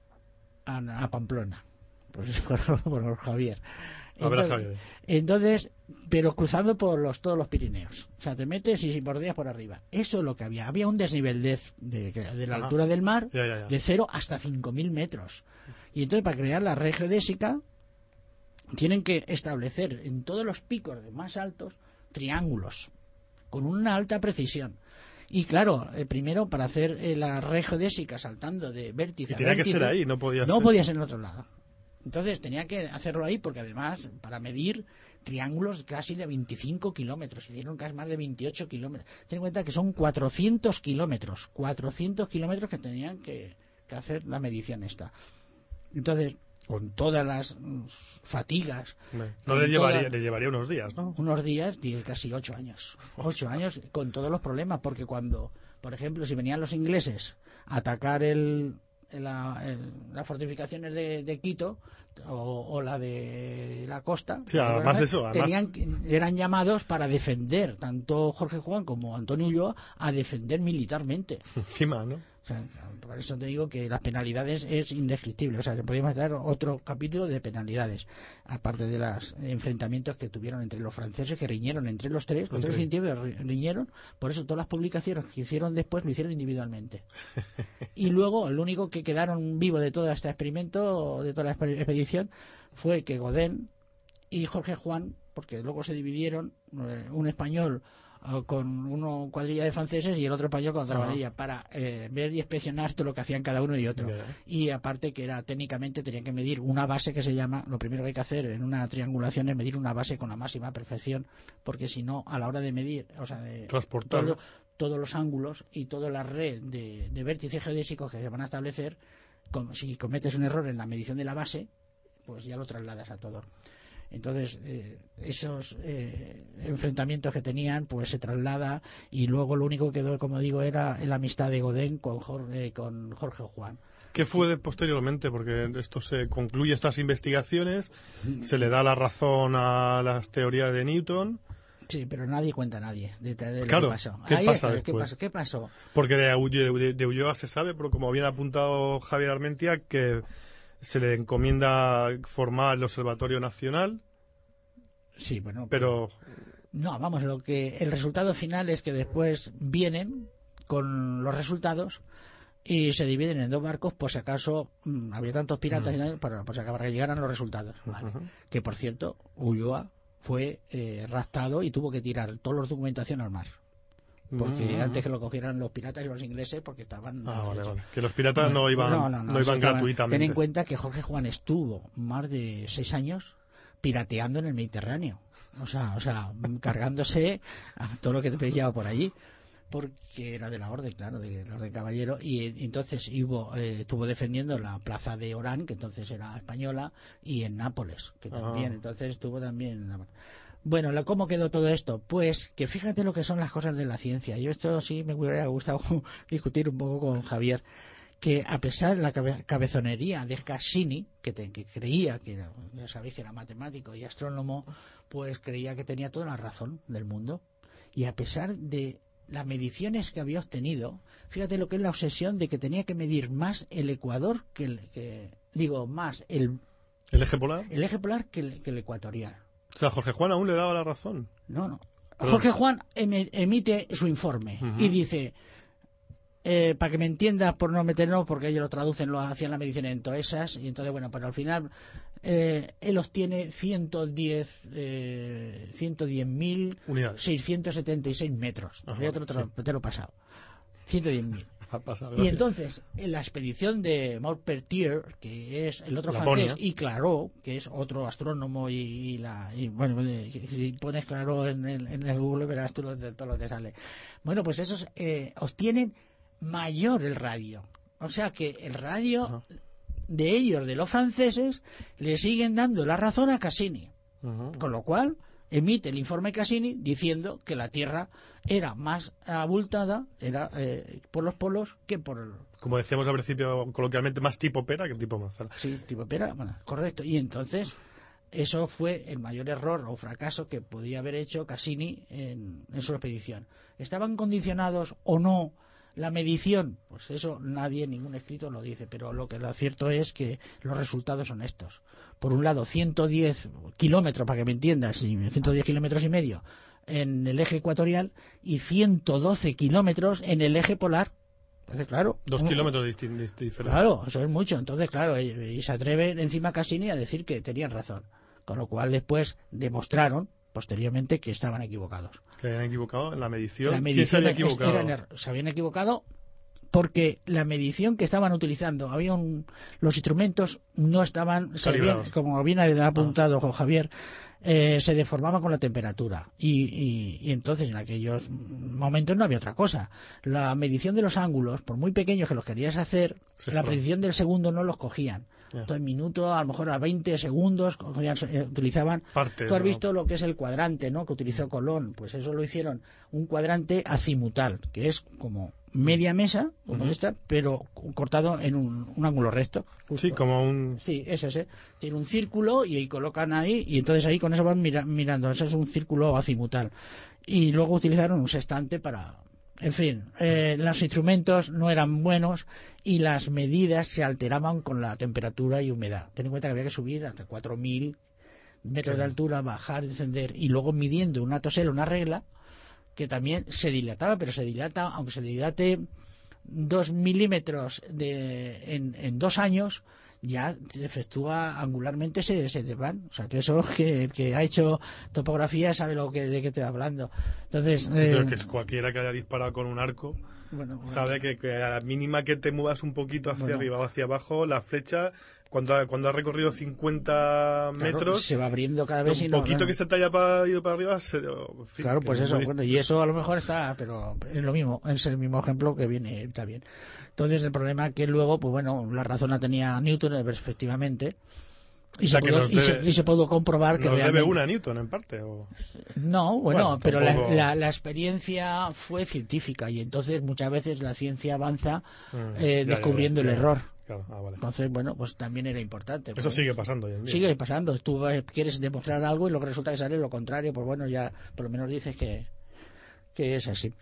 a, a Pamplona, pues por, por Javier. Entonces, entonces, pero cruzando por los todos los Pirineos. O sea, te metes y bordeas por arriba. Eso es lo que había. Había un desnivel de, de, de la Ajá. altura del mar ya, ya, ya. de cero hasta cinco mil metros. Y entonces, para crear la red geodésica, tienen que establecer en todos los picos de más altos triángulos con una alta precisión. Y claro, eh, primero para hacer eh, la red geodésica saltando de vértice y a tenía vértice, que ser ahí, no podía no ser. podía ser en otro lado. Entonces tenía que hacerlo ahí porque además para medir triángulos casi de veinticinco kilómetros, hicieron casi más de veintiocho kilómetros. Ten en cuenta que son cuatrocientos kilómetros, cuatrocientos kilómetros que tenían que, que hacer la medición esta. Entonces, con todas las fatigas... No les llevaría, todas, les llevaría unos días, ¿no? Unos días, casi ocho años. Ocho años con todos los problemas, porque cuando, por ejemplo, si venían los ingleses a atacar el... La, el, las fortificaciones de, de Quito o, o la de la costa, sí, además eso, tenían, además... eran llamados para defender, tanto Jorge Juan como Antonio Ulloa, a defender militarmente. Encima, ¿no? O sea, por eso te digo que las penalidades es indescriptible. O sea, podríamos dar otro capítulo de penalidades, aparte de los enfrentamientos que tuvieron entre los franceses, que riñeron entre los tres, los tres científicos riñeron, por eso todas las publicaciones que hicieron después lo hicieron individualmente. Y luego, el único que quedaron vivo de todo este experimento, de toda la expedición, fue que Godin y Jorge Juan, porque luego se dividieron, un español con una cuadrilla de franceses y el otro español con otra Ajá. cuadrilla, para eh, ver y inspeccionar todo lo que hacían cada uno y otro. Bien. Y aparte que era técnicamente tenían que medir una base que se llama, lo primero que hay que hacer en una triangulación es medir una base con la máxima perfección, porque si no, a la hora de medir, o sea, de transportar todo, todos los ángulos y toda la red de, de vértices geodésicos que se van a establecer, con, si cometes un error en la medición de la base, pues ya lo trasladas a todo. Entonces, eh, esos eh, enfrentamientos que tenían, pues se traslada, y luego lo único que quedó, como digo, era la amistad de Godén con Jorge, con Jorge Juan. ¿Qué fue de posteriormente? Porque esto se concluye estas investigaciones, se le da la razón a las teorías de Newton. Sí, pero nadie cuenta a nadie de, de lo Claro, que pasó. ¿qué Ahí pasa está, ¿qué después? pasó? ¿Qué pasó? Porque de, Ullo- de, de Ulloa se sabe, pero como bien ha apuntado Javier Armentia, que se le encomienda formar el Observatorio Nacional, Sí, bueno, pero no, vamos, lo que el resultado final es que después vienen con los resultados y se dividen en dos barcos por si acaso mmm, había tantos piratas Mm. y tal, para, por si acaso para que llegaran los resultados. Vale. Ujú. Que por cierto, Ulloa fue eh, raptado y tuvo que tirar toda la documentación al mar. Porque Mm. antes que lo cogieran los piratas y los ingleses, porque estaban... Ah, vale, hechos. vale. Que los piratas no iban, no, no, no, no eso iban estaban- gratuitamente. Ten en cuenta que Jorge Juan estuvo más de seis años pirateando en el Mediterráneo. O sea, o sea, cargándose a todo lo que te pillaba por allí. Porque era de la orden, claro, de la orden caballero. Y, y entonces hubo, eh, estuvo defendiendo la plaza de Orán, que entonces era española, y en Nápoles, que también. Ah. Entonces estuvo también en Nápoles. Bueno, la- ¿cómo quedó todo esto? Pues que fíjate lo que son las cosas de la ciencia. Yo esto sí me hubiera gustado discutir un poco con Javier, que a pesar de la cabe- cabezonería de Cassini, que, te- que creía que era- ya sabéis que era matemático y astrónomo, pues creía que tenía toda la razón del mundo. Y a pesar de las mediciones que había obtenido, fíjate lo que es la obsesión de que tenía que medir más el ecuador que el, que, digo, más el, ¿El eje polar? el eje polar que el, que el ecuatorial. O sea, Jorge Juan aún le daba la razón. No, no. Perdón. Jorge Juan eme- emite su informe Ujú. y dice, eh, para que me entiendas, por no meternos, porque ellos lo traducen, lo hacían la medición en toesas, y entonces, bueno, pero al final eh, él obtiene ciento diez, eh, ciento diez mil Unidades. seiscientos setenta y seis metros. Ajá, Ya te lo, te lo- sí. te lo he pasado. ciento diez mil. Ha pasado, Y gracias. entonces, en la expedición de Maupertier, que es el otro Laponia. francés, y Clairaut, que es otro astrónomo, y, y la y, bueno, eh, si pones Clairaut en el, en el Google, verás tú lo, todo lo que sale. Bueno, pues esos eh, obtienen mayor el radio. O sea que el radio Ajá. de ellos, de los franceses, le siguen dando la razón a Cassini. Ujú. Con lo cual, emite el informe Cassini diciendo que la Tierra era más abultada era eh, por los polos que por el... Como decíamos al principio, coloquialmente, más tipo pera que tipo manzana. Sí, tipo pera, bueno, correcto. Y entonces, eso fue el mayor error o fracaso que podía haber hecho Cassini en, en su expedición. ¿Estaban condicionados o no la medición? Pues eso nadie, ningún escrito lo dice, pero lo que lo cierto es que los resultados son estos. Por un lado, ciento diez kilómetros, para que me entiendas, y ciento diez kilómetros y medio en el eje ecuatorial y ciento doce kilómetros en el eje polar. Entonces, claro. Dos un- kilómetros disti- dist- diferentes. Claro, eso es mucho. Entonces, claro, y, y se atreve encima Cassini a decir que tenían razón. Con lo cual después demostraron, posteriormente, que estaban equivocados. Que habían equivocado en la medición. La ¿Quién se medición había es- equivocado? eran er- se habían equivocado porque la medición que estaban utilizando, había un, los instrumentos no estaban, se habían- Calibrados. como bien ha apuntado Juan Javier, eh, se deformaban con la temperatura. Y, y- y entonces en aquellos momentos no había otra cosa. La medición de los ángulos, por muy pequeños que los querías hacer, Se la estra- precisión del segundo no los cogían. Ya. Entonces, minuto, a lo mejor a veinte segundos, cogían- eh, utilizaban. Partes, Tú has ¿no? visto lo que es el cuadrante, ¿no? Que utilizó Colón. Pues eso lo hicieron un cuadrante azimutal, que es como media mesa, como Ujú. esta, pero cortado en un, un ángulo recto. Sí, como un... Sí, es ese. Tiene un círculo y ahí colocan ahí, y entonces ahí con eso van mira- mirando. Eso es un círculo azimutal. Y luego utilizaron un sextante para... En fin, eh, los instrumentos no eran buenos y las medidas se alteraban con la temperatura y humedad. Ten en cuenta que había que subir hasta cuatro mil metros Sí. de altura, bajar, descender, y luego midiendo una tosela, una regla, que también se dilataba, pero se dilata, aunque se dilate dos milímetros de, en, en dos años, ya efectúa angularmente ese, ese desván. O sea, que eso que, que ha hecho topografía sabe lo que de qué estoy hablando. Entonces, eh, eh, que es cualquiera que haya disparado con un arco bueno, bueno, sabe que, que a la mínima que te muevas un poquito hacia bueno, arriba o hacia abajo, la flecha, cuando ha, cuando ha recorrido cincuenta claro, metros, se va abriendo cada vez un y no, poquito claro. que se te haya para, ido para arriba, se, en fin, claro, pues eso, muy... bueno, y eso a lo mejor está, pero es lo mismo, es el mismo ejemplo que viene, está bien. Entonces el problema es que luego, pues bueno, la razón la tenía Newton, efectivamente, y, o sea, se, pudo, y, debe, se, y se pudo comprobar que ¿nos realmente... debe una Newton en parte? ¿O? No, bueno, bueno pero tampoco... la, la, la experiencia fue científica y entonces muchas veces la ciencia avanza mm, eh, ya, descubriendo ya, ya, ya. el error. Claro. Ah, vale. Entonces, bueno, pues también era importante. Eso pues, sigue pasando hoy en día. Sigue pasando. Tú eh, quieres demostrar algo y lo que resulta que sale lo contrario, pues bueno, ya por lo menos dices que, que es así.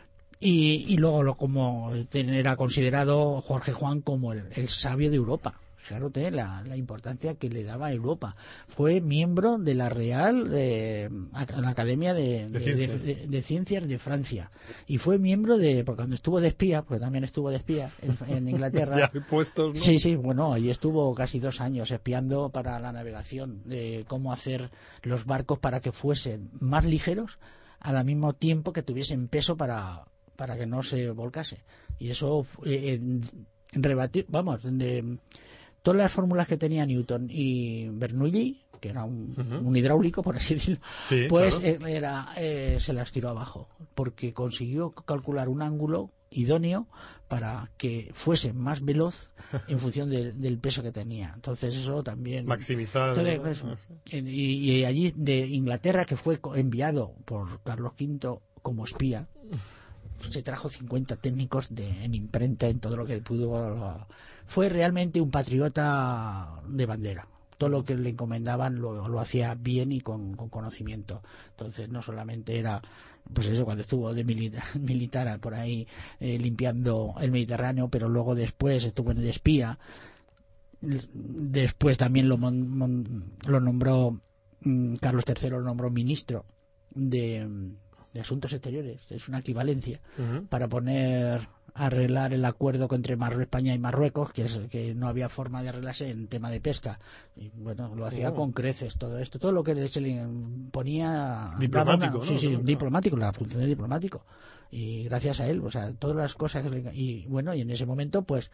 Y, y luego lo como era considerado Jorge Juan como el, el sabio de Europa. Fíjate la, la importancia que le daba a Europa. Fue miembro de la Real eh, la Academia de, de, de, Ciencias. De, de, de Ciencias de Francia. Y fue miembro de, porque cuando estuvo de espía, porque también estuvo de espía en, en Inglaterra. Ya hay puestos, ¿no? Sí, sí, bueno, allí estuvo casi dos años espiando para la navegación, de cómo hacer los barcos para que fuesen más ligeros al mismo tiempo que tuviesen peso para, para que no se volcase. Y eso eh, rebatió, vamos, de... Todas las fórmulas que tenía Newton y Bernoulli, que era un, uh-huh. un hidráulico, por así decirlo, sí, pues claro. era, eh, se las tiró abajo, porque consiguió calcular un ángulo idóneo para que fuese más veloz en función de, del peso que tenía. Entonces eso también... Maximizar. Entonces, pues, y, y allí de Inglaterra, que fue enviado por Carlos quinto como espía, se trajo cincuenta técnicos de, en imprenta, en todo lo que pudo... Fue realmente un patriota de bandera. Todo lo que le encomendaban lo, lo hacía bien y con, con conocimiento. Entonces no solamente era, pues eso, cuando estuvo de militar, militar por ahí eh, limpiando el Mediterráneo, pero luego después estuvo en de espía. Después también lo, mon, mon, lo nombró, mmm, Carlos tercero lo nombró ministro de, de Asuntos Exteriores. Es una equivalencia uh-huh. para poner... arreglar el acuerdo entre Mar- España y Marruecos, que es que no había forma de arreglarse en tema de pesca. Y bueno, lo hacía oh. con creces todo esto, todo lo que se le ponía diplomático, una, ¿no? Sí, sí, claro. diplomático, la función de diplomático. Y gracias a él, o sea, todas las cosas que le, y bueno, y en ese momento pues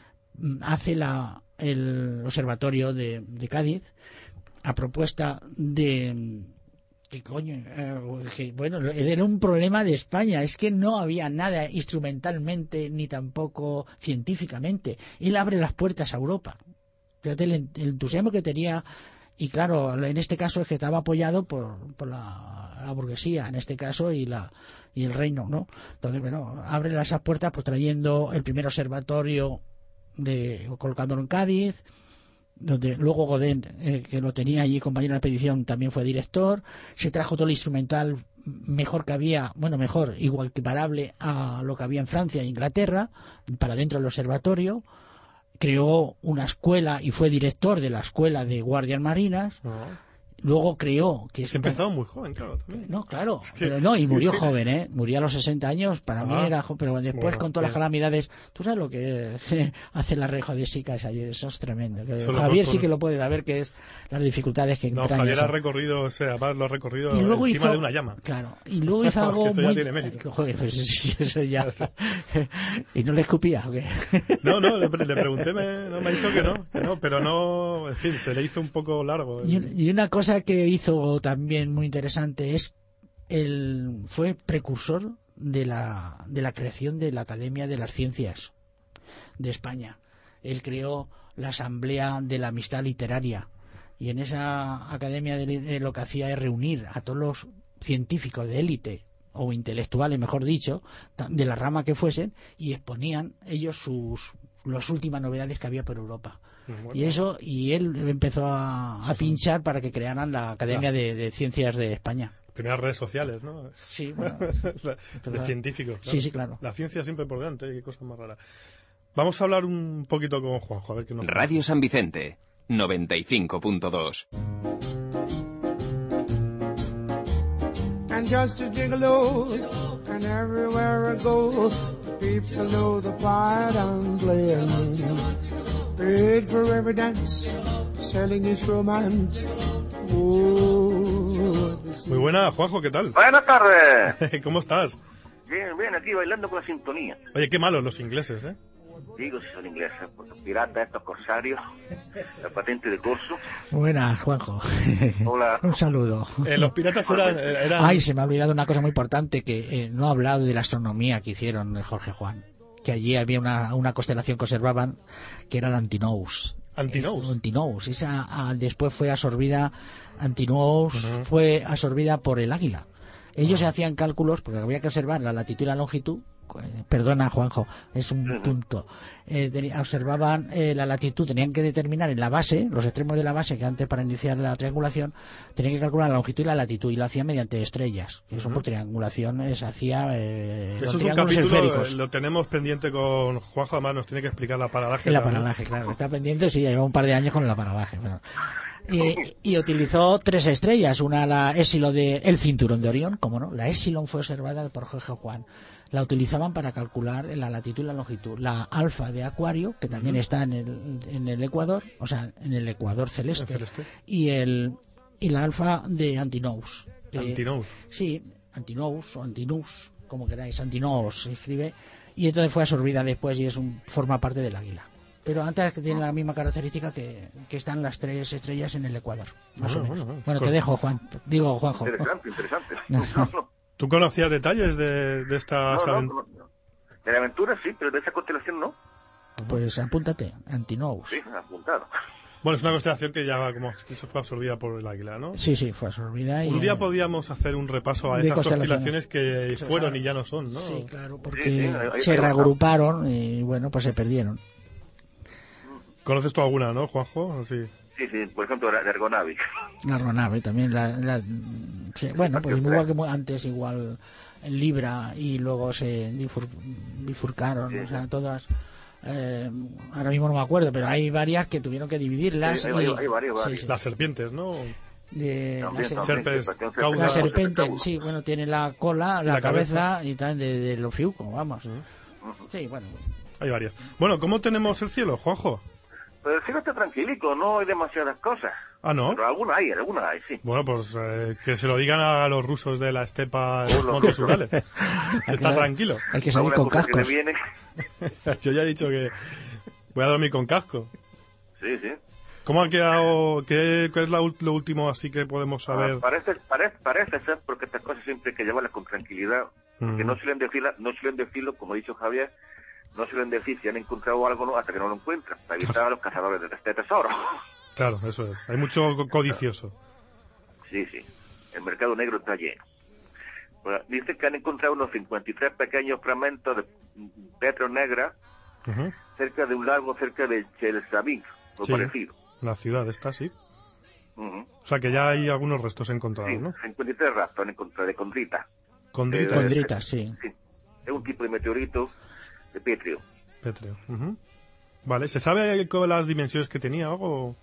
hace la el observatorio de, de Cádiz a propuesta de que coño, eh, que, bueno, era un problema de España, es que no había nada instrumentalmente ni tampoco científicamente. Él abre las puertas a Europa. Fíjate el, el entusiasmo que tenía, y claro, en este caso es que estaba apoyado por, por la, la burguesía, en este caso, y la y el reino, ¿no? Entonces, bueno, abre esas puertas pues trayendo el primer observatorio, de colocándolo en Cádiz, donde luego Godin, eh, que lo tenía allí compañero de expedición, también fue director. Se trajo todo el instrumental mejor que había, bueno, mejor, igual equiparable a lo que había en Francia e Inglaterra, para dentro del observatorio. Creó una escuela y fue director de la escuela de guardias marinas. Uh-huh. Luego creó... que es que empezó muy joven, claro, también. No, claro, es que... pero no, y murió joven, ¿eh? Murió a los sesenta años, para ah, mí era joven, pero después bueno, con todas pero... las calamidades, tú sabes lo que hace la geodésica ayer, eso es tremendo. Que Javier por... sí que lo puede saber, que es las dificultades que no, entraña. Javier eso. ha recorrido, o sea, lo ha recorrido y luego encima hizo, de una llama. Claro, y luego hizo algo eso muy... ya tiene mérito. Joder, pues eso ya... ¿Y no le escupía o qué? No, no, le, le pregunté, me, no me ha dicho que no, que no, pero no, en fin, se le hizo un poco largo. Y, y una cosa que hizo también muy interesante es el fue precursor de la de la creación de la Academia de las Ciencias de España. Él creó la Asamblea de la Amistad Literaria, y en esa academia de, de lo que hacía es reunir a todos los científicos de élite o intelectuales, mejor dicho, de la rama que fuesen, y exponían ellos sus las últimas novedades que había por Europa. Bueno. Y eso, y él empezó a, a pinchar para que crearan la Academia claro. de, de Ciencias de España. Primeras redes sociales, ¿no? Sí, bueno. de científicos. Claro. Sí, sí, claro. La ciencia siempre por delante, qué cosa más rara. Vamos a hablar un poquito con Juanjo, a ver qué nos... Radio San Vicente, noventa y cinco punto dos. And just a gigolo, and everywhere I go, people know the part I'm playing. paid for every dance, selling his romance. Oh, Muy buena, Juanjo, ¿qué tal? Buenas tardes. ¿Cómo estás? Bien, bien, aquí bailando con la sintonía. Oye, qué malos los ingleses, ¿eh? Digo si son ingleses, pues los piratas, estos corsarios, la patente de corso. Buenas, Juanjo. Hola. Un saludo. Eh, los piratas eran, eran... Ay, se me ha olvidado una cosa muy importante, que eh, no he hablado de la astronomía que hicieron de Jorge Juan. Que allí había una, una constelación que observaban, que era la Antinous. Antinous. Es, Antinous. Esa a, después fue absorbida, Antinous Uh-huh. fue absorbida por el Águila. Ellos Uh-huh. hacían cálculos, porque había que observar la latitud y la longitud. Eh, Perdona, Juanjo, es un Uh-huh. punto. Eh, teni- observaban eh, la latitud, tenían que determinar en la base, los extremos de la base, que antes para iniciar la triangulación, tenían que calcular la longitud y la latitud, y lo hacían mediante estrellas. Eso Uh-huh. por triangulación eh, se hacía eh, Eso los es un triángulos capítulo, esféricos. eh, lo tenemos pendiente con Juanjo, además nos tiene que explicar la paralaje. La también. paralaje, claro, está pendiente, sí, ya lleva un par de años con la paralaje. Bueno. Y, y utilizó tres estrellas, una la Epsilon de el cinturón de Orión, como no, la Epsilon fue observada por Jorge Juan. La utilizaban para calcular la latitud y la longitud. La Alfa de Acuario, que también uh-huh. está en el, en el Ecuador, o sea, en el Ecuador celeste, ¿El celeste? y el y la Alfa de Antinous. De, Antinous. Sí, Antinous o Antinous, como queráis, Antinous se escribe, y entonces fue absorbida después y es un forma parte del Águila. Pero antes que tiene la misma característica que, que están las tres estrellas en el Ecuador, más bueno, o menos. Bueno, bueno te dejo, Juan. Digo, Juanjo. Interesante, interesante. No. No, no. ¿Tú conocías detalles de, de estas No, no, aventuras? no, no. De la aventura sí, pero de esa constelación no. Pues apúntate, Antinous. Sí, apuntado. Bueno, es una constelación que ya, como has dicho, fue absorbida por el Águila, ¿no? Sí, sí, fue absorbida. Y, un día podíamos hacer un repaso a de esas constelaciones. constelaciones que Sí, fueron claro. y ya no son, ¿no? Sí, claro, porque Sí, sí, ahí- ahí se va. reagruparon y bueno, pues se perdieron. ¿Conoces tú alguna, no, Juanjo? Sí. Sí, sí, por ejemplo, la de Ergonavi. La aeronave también, la, la- sí, bueno, pues igual que mu- antes, igual en Libra y luego se bifur- bifurcaron, Sí, o sea, sí. todas. Eh, ahora mismo no me acuerdo, pero hay varias que tuvieron que dividirlas. Sí, hay- y- hay varias, sí, varias. sí. Las serpientes, ¿no? De, También, la, ser- también, serpes, sí, patente- cauda- la Serpente, serpente, cauda. sí, bueno, tiene la cola, la, La cabeza. cabeza, y también de, de los fiucos, vamos. Ujú. Sí, bueno. Hay varias. Bueno, ¿cómo tenemos el cielo, Juanjo? Pero el cielo está tranquilico, no hay demasiadas cosas. Ah, ¿no? Pero algunas hay, algunas hay, sí. Bueno, pues eh, que se lo digan a los rusos de la estepa en los Los montes rusos. Urales. Está tranquilo. Hay que salir Alguna con cosa que le cascos. viene. Yo ya he dicho que voy a dormir con casco. Sí, sí. ¿Cómo ha quedado? ¿Qué, qué es la ult- lo último así que podemos saber? Ah, parece, parece, parece ser porque estas cosas siempre hay que llevarlas con tranquilidad. Porque Mm. no suelen decirla, no suelen decirlo, como ha dicho Javier, no suelen decir si han encontrado algo no, hasta que no lo encuentran, para evitar a los cazadores de, de tesoro. Claro, eso es. Hay mucho co- codicioso. Sí, sí. El mercado negro está lleno. Bueno, dice que han encontrado unos cincuenta y tres pequeños fragmentos de petro negra Ujú. cerca de un lago cerca de Chelyabinsk, o Sí. parecido. La ciudad está, sí. Ujú. O sea que ya hay algunos restos encontrados, Sí, ¿no? cincuenta y tres rastros han encontrado de condrita. Condrita. Eh, Condritas, sí. Sí. Es un tipo de meteorito de petrio. Pétreo. Ujú. Vale, ¿se sabe con las dimensiones que tenía o algo?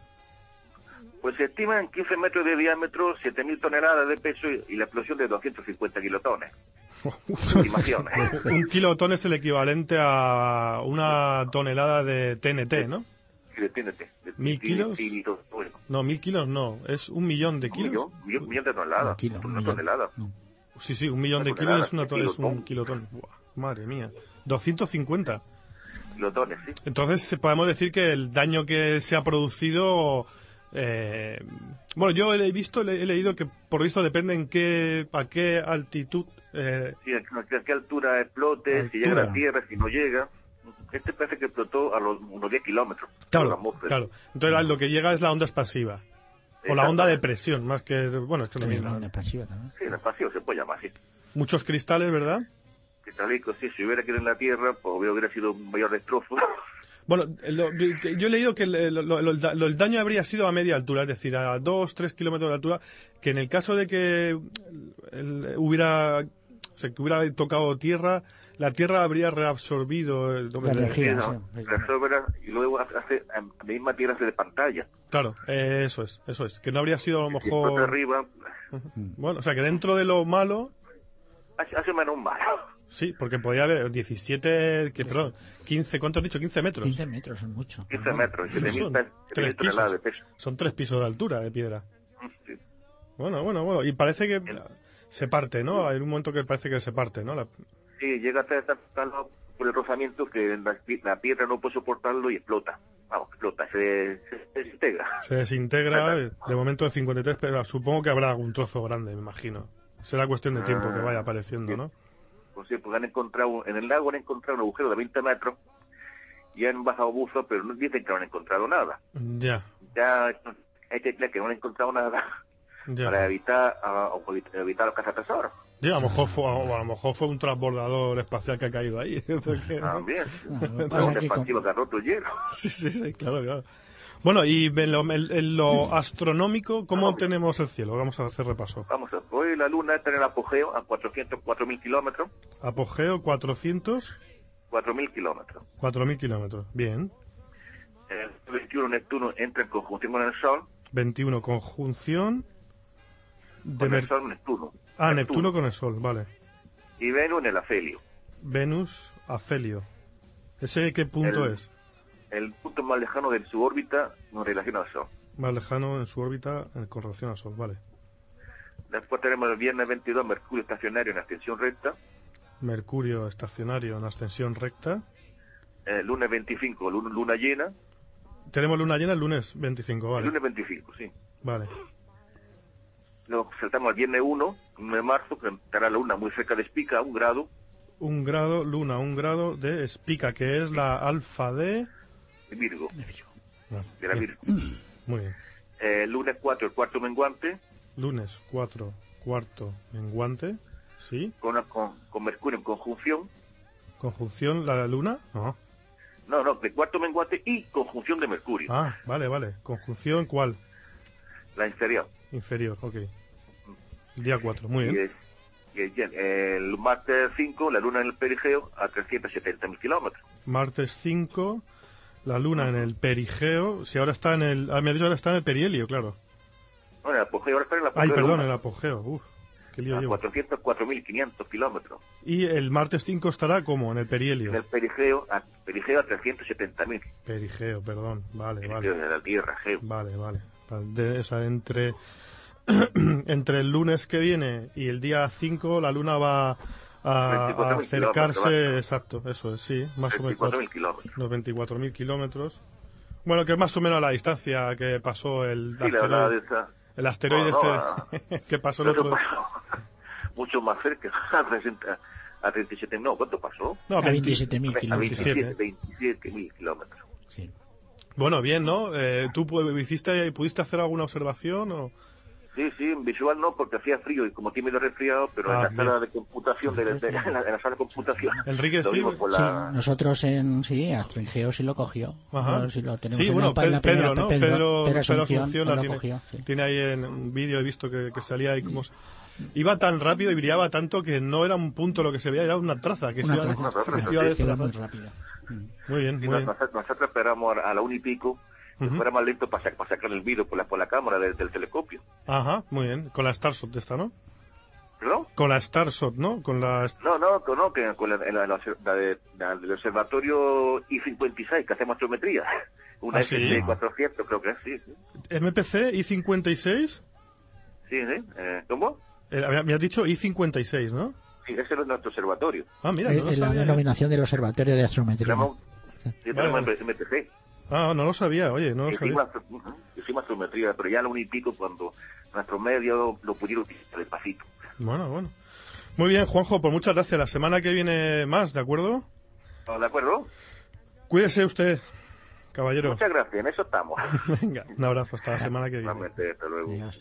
Pues se estima en quince metros de diámetro, siete mil toneladas de peso y, y la explosión de doscientos cincuenta kilotones. Estimaciones. Un kilotón es el equivalente a una tonelada de T N T, ¿no? Sí, depéndete. De- ¿Mil de- kilos? de- de- bueno, No, mil kilos no. Es un millón de un kilos. millón, un millón, un millón de toneladas. Un kilo, un una millón. tonelada. Sí, sí, un millón de Una kilos tonelada, es, una to- es un kilotón. Buah, madre mía. doscientos cincuenta. Kilotones, sí. Entonces podemos decir que el daño que se ha producido... eh, bueno, yo he visto, he leído que por lo visto depende en qué, a qué altitud... eh, Sí, a qué, a qué altura explote, si llega a Altura. la Tierra, si no llega. Este parece que explotó a los unos diez kilómetros. por la claro, atmósfera. claro. Entonces lo que llega es la onda expansiva. O la onda de presión, más que... Bueno, es que es lo Sí, mismo. la onda expansiva también. Sí, el espacio se puede llamar así. Muchos cristales, ¿verdad? Cristalico, sí, si hubiera quedado en la Tierra, pues hubiera sido un mayor destrozo. Bueno, lo- que yo he leído que el, lo- lo- lo- lo- el daño habría sido a media altura, es decir, a dos, tres kilómetros de altura, que en el caso de que el- hubiera, o sea, que hubiera tocado tierra, la tierra habría reabsorbido el La energía. Sí, ¿no? sí. La sobra, y luego hace, a la misma Tierra hace de pantalla. Claro, eh, eso es, eso es, que no habría sido a lo Si explota mejor... arriba, Bueno, o sea, que dentro de lo malo, hace, hace menos mal. Sí, porque podía haber diecisiete, que, perdón, quince, ¿cuánto has dicho? quince metros. quince metros es mucho. quince metros, siete mil Son tres toneladas de pisos. peso. Son tres pisos de altura de piedra. Sí. Bueno, bueno, bueno. Y parece que se parte, ¿no? Hay un momento que parece que se parte, ¿no? La... Sí, llega hasta estar por el rozamiento que la, la piedra no puede soportarlo y explota. Vamos, explota, se, se desintegra. Se desintegra, de momento de cincuenta y tres, pero supongo que habrá algún trozo grande, me imagino. Será cuestión de tiempo que vaya apareciendo, ¿no? Pues sí, pues han encontrado, en el lago han encontrado un agujero de veinte metros y han bajado buzos, pero no dicen que no han encontrado nada. Ya. Ya hay que creer que no han encontrado nada ya. para evitar, uh, evitar los cazatesoros. Ya, a lo mejor fue, a lo mejor fue un transbordador espacial que ha caído ahí. También. Bueno, un expansivo que ha roto el hielo. Sí, sí, sí, claro, claro. Bueno, y en lo, en lo astronómico, ¿cómo ah, tenemos el cielo? Vamos a hacer repaso. Vamos a ver, hoy la luna está en el apogeo a cuatrocientos cuatro mil kilómetros. Apogeo cuatrocientos cuatro mil kilómetros. cuatro mil kilómetros, bien. El veintiuno Neptuno entra en conjunción con el Sol. veintiuno conjunción de con Mer... el Sol, Neptuno. Ah, Neptuno. Neptuno con el Sol, vale. Y Venus en el afelio. Venus, afelio. ¿Ese qué punto el... es? El punto más lejano de su órbita en relación al Sol. Más lejano en su órbita con relación al Sol, vale. Después tenemos el viernes veintidós, Mercurio estacionario en ascensión recta. Mercurio estacionario en ascensión recta. El lunes veinticinco, luna llena. Tenemos luna llena el lunes veinticinco, vale. El lunes veinticinco, sí. Vale. Luego saltamos al viernes uno, uno de marzo, que estará la luna muy cerca de Espica, un grado. Un grado, luna, un grado de Espica, que es la alfa de... Virgo. De Virgo. Ah, de la Virgo. Muy bien. Eh, lunes cuatro, el cuarto menguante. Lunes cuatro, cuarto menguante, sí. Con, con, con Mercurio en conjunción. ¿Conjunción la luna? No. No, no, de cuarto menguante y conjunción de Mercurio. Ah, vale, vale. ¿Conjunción cuál? La inferior. Inferior, ok. Día cuatro, muy bien. Y el, y el, el martes cinco, la luna en el perigeo a trescientos setenta mil kilómetros. Martes cinco... La luna en el perigeo, si ahora está en el... Ah, me ha dicho ahora está en el perihelio, claro. No, en el apogeo, ahora está en el apogeo. Ay, perdón, en el apogeo, uf, qué lío a llevo. cuatrocientos cuatro mil quinientos kilómetros. Y el martes cinco estará como en el perihelio. En el perigeo a, perigeo a trescientos setenta mil. Perigeo, perdón, vale, perigeo vale. de la Tierra, geo. Vale, vale. De, o sea, entre, entre el lunes que viene y el día cinco la luna va... A, a acercarse, exacto, eso es, sí, más o menos los veinticuatro mil kilómetros. Bueno, que es más o menos a la distancia que pasó el sí, asteroide, esa... el asteroide no, este no, que pasó el otro. Pasó mucho más cerca, a treinta y siete, no, ¿cuánto pasó? No, a veintisiete mil kilómetros. veintisiete mil kilómetros. Sí. Bueno, bien, ¿no? Eh, ¿Tú hiciste, pudiste hacer alguna observación o...? Sí, sí, en visual no, porque hacía frío y como tímido resfriado, pero ah, en la bien. sala de computación, de, de, de, en, la, en la sala de computación. Enrique, sí. La... sí. Nosotros en, sí, Astrongeo sí lo cogió. Ajá. Sí, lo tenemos sí en bueno, la, Pedro, la primera, Pedro, ¿no? Pedro, Pedro, Pedro Pedro Asunción, funciona, tiene, cogió, sí. tiene ahí en un vídeo, he visto que, que salía ahí como... Iba tan rápido y brillaba tanto que no era un punto lo que se veía, era una traza que una se iba, traza, que se iba sí, muy rápido. Muy bien, sí, muy bien. Nosotros, nosotros esperamos a la una y pico, que uh-huh. fuera más lento para, para sacar el vídeo por la, por la cámara del, del telescopio. Ajá, muy bien. Con la Starshot esta, ¿no? ¿Perdón? Con la Starshot, ¿no? Con la... No, no, no, que con la, la, la, la, de, la del observatorio I cincuenta y seis, que hacemos astrometría. Una ¿Ah, S sí? cuatrocientos, creo que es, sí. sí. ¿M P C I cincuenta y seis? Sí, sí. Eh, ¿Cómo? Eh, me has dicho I cincuenta y seis, ¿no? Sí, ese es nuestro observatorio. Ah, mira, no lo sabía. La denominación del observatorio de astrometría. Sí, tenemos M P C. Ah, no lo sabía, oye, no lo hicimos, sabía. Uh-huh, hicimos astrometría, pero ya a la una y pico cuando nuestro medio lo pudieron utilizar despacito. Bueno, bueno. Muy bien, Juanjo, pues muchas gracias. La semana que viene más, ¿de acuerdo? ¿De acuerdo? Cuídese usted, caballero. Muchas gracias, en eso estamos. Venga, un abrazo, hasta la semana que viene. Hasta luego. Adiós.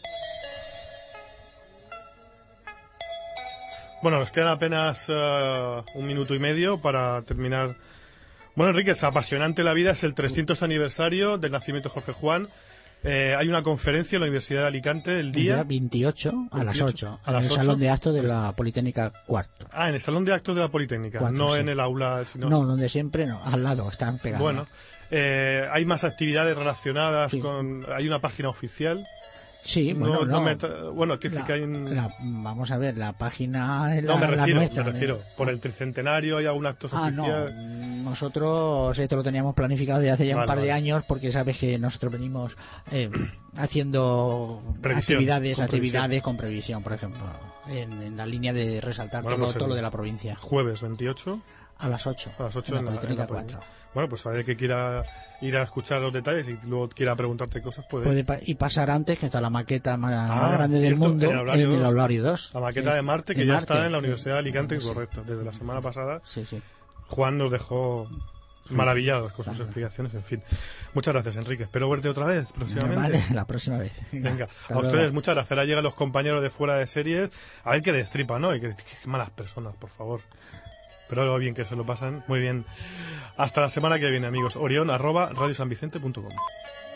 Bueno, nos quedan apenas uh, un minuto y medio para terminar. Bueno, Enrique, es apasionante la vida, es el trescientos aniversario del nacimiento de Jorge Juan. Eh, hay una conferencia en la Universidad de Alicante el día... El día veintiocho a las ocho, a las en el ocho. Salón de Actos de la Politécnica Cuarto. Ah, en el Salón de Actos de la Politécnica, Cuatro, no sí. en el aula, sino... No, donde siempre no, al lado, están pegados. Bueno, eh, hay más actividades relacionadas sí. con... Hay una página oficial. Sí, bueno, no, no no. me, bueno, que sí La, que hay en... la, vamos a ver, la página es No, la, me refiero, la nuestra. me refiero. Por el tricentenario hay algún acto Ah, oficial. no. Nosotros esto lo teníamos planificado desde hace ya Vale, un par de vale. años, porque sabes que nosotros venimos eh, haciendo Previsión, actividades, con actividades previsión. con previsión, por ejemplo, en, en la línea de resaltar Bueno, todo, pues todo el lo de la provincia. Jueves veintiocho. A las ocho. A las ocho en en la la, en Politécnica la provincia. cuatro. Bueno, pues a ver que quiera ir a escuchar los detalles y luego quiera preguntarte cosas, puede. Puede pa- y pasar antes, que está la maqueta más, Ah, más grande del cierto, mundo, en el Aulario en el dos. Aulario dos. La maqueta Sí, de Marte, que de ya Marte. está en la Universidad de Alicante, Sí. correcto. Desde la semana pasada, Sí, sí. Juan nos dejó maravillados con sus explicaciones, en fin. Muchas gracias, Enrique. Espero verte otra vez próximamente. Vale, la próxima vez. Venga, Hasta a ustedes luego. muchas gracias. Ahora llegan los compañeros de fuera de series. A ver qué destripa, ¿no? Y que, que malas personas, por favor. Pero lo bien que se lo pasan. Muy bien. Hasta la semana que viene, amigos. Orión, arroba radiosanvicente punto com.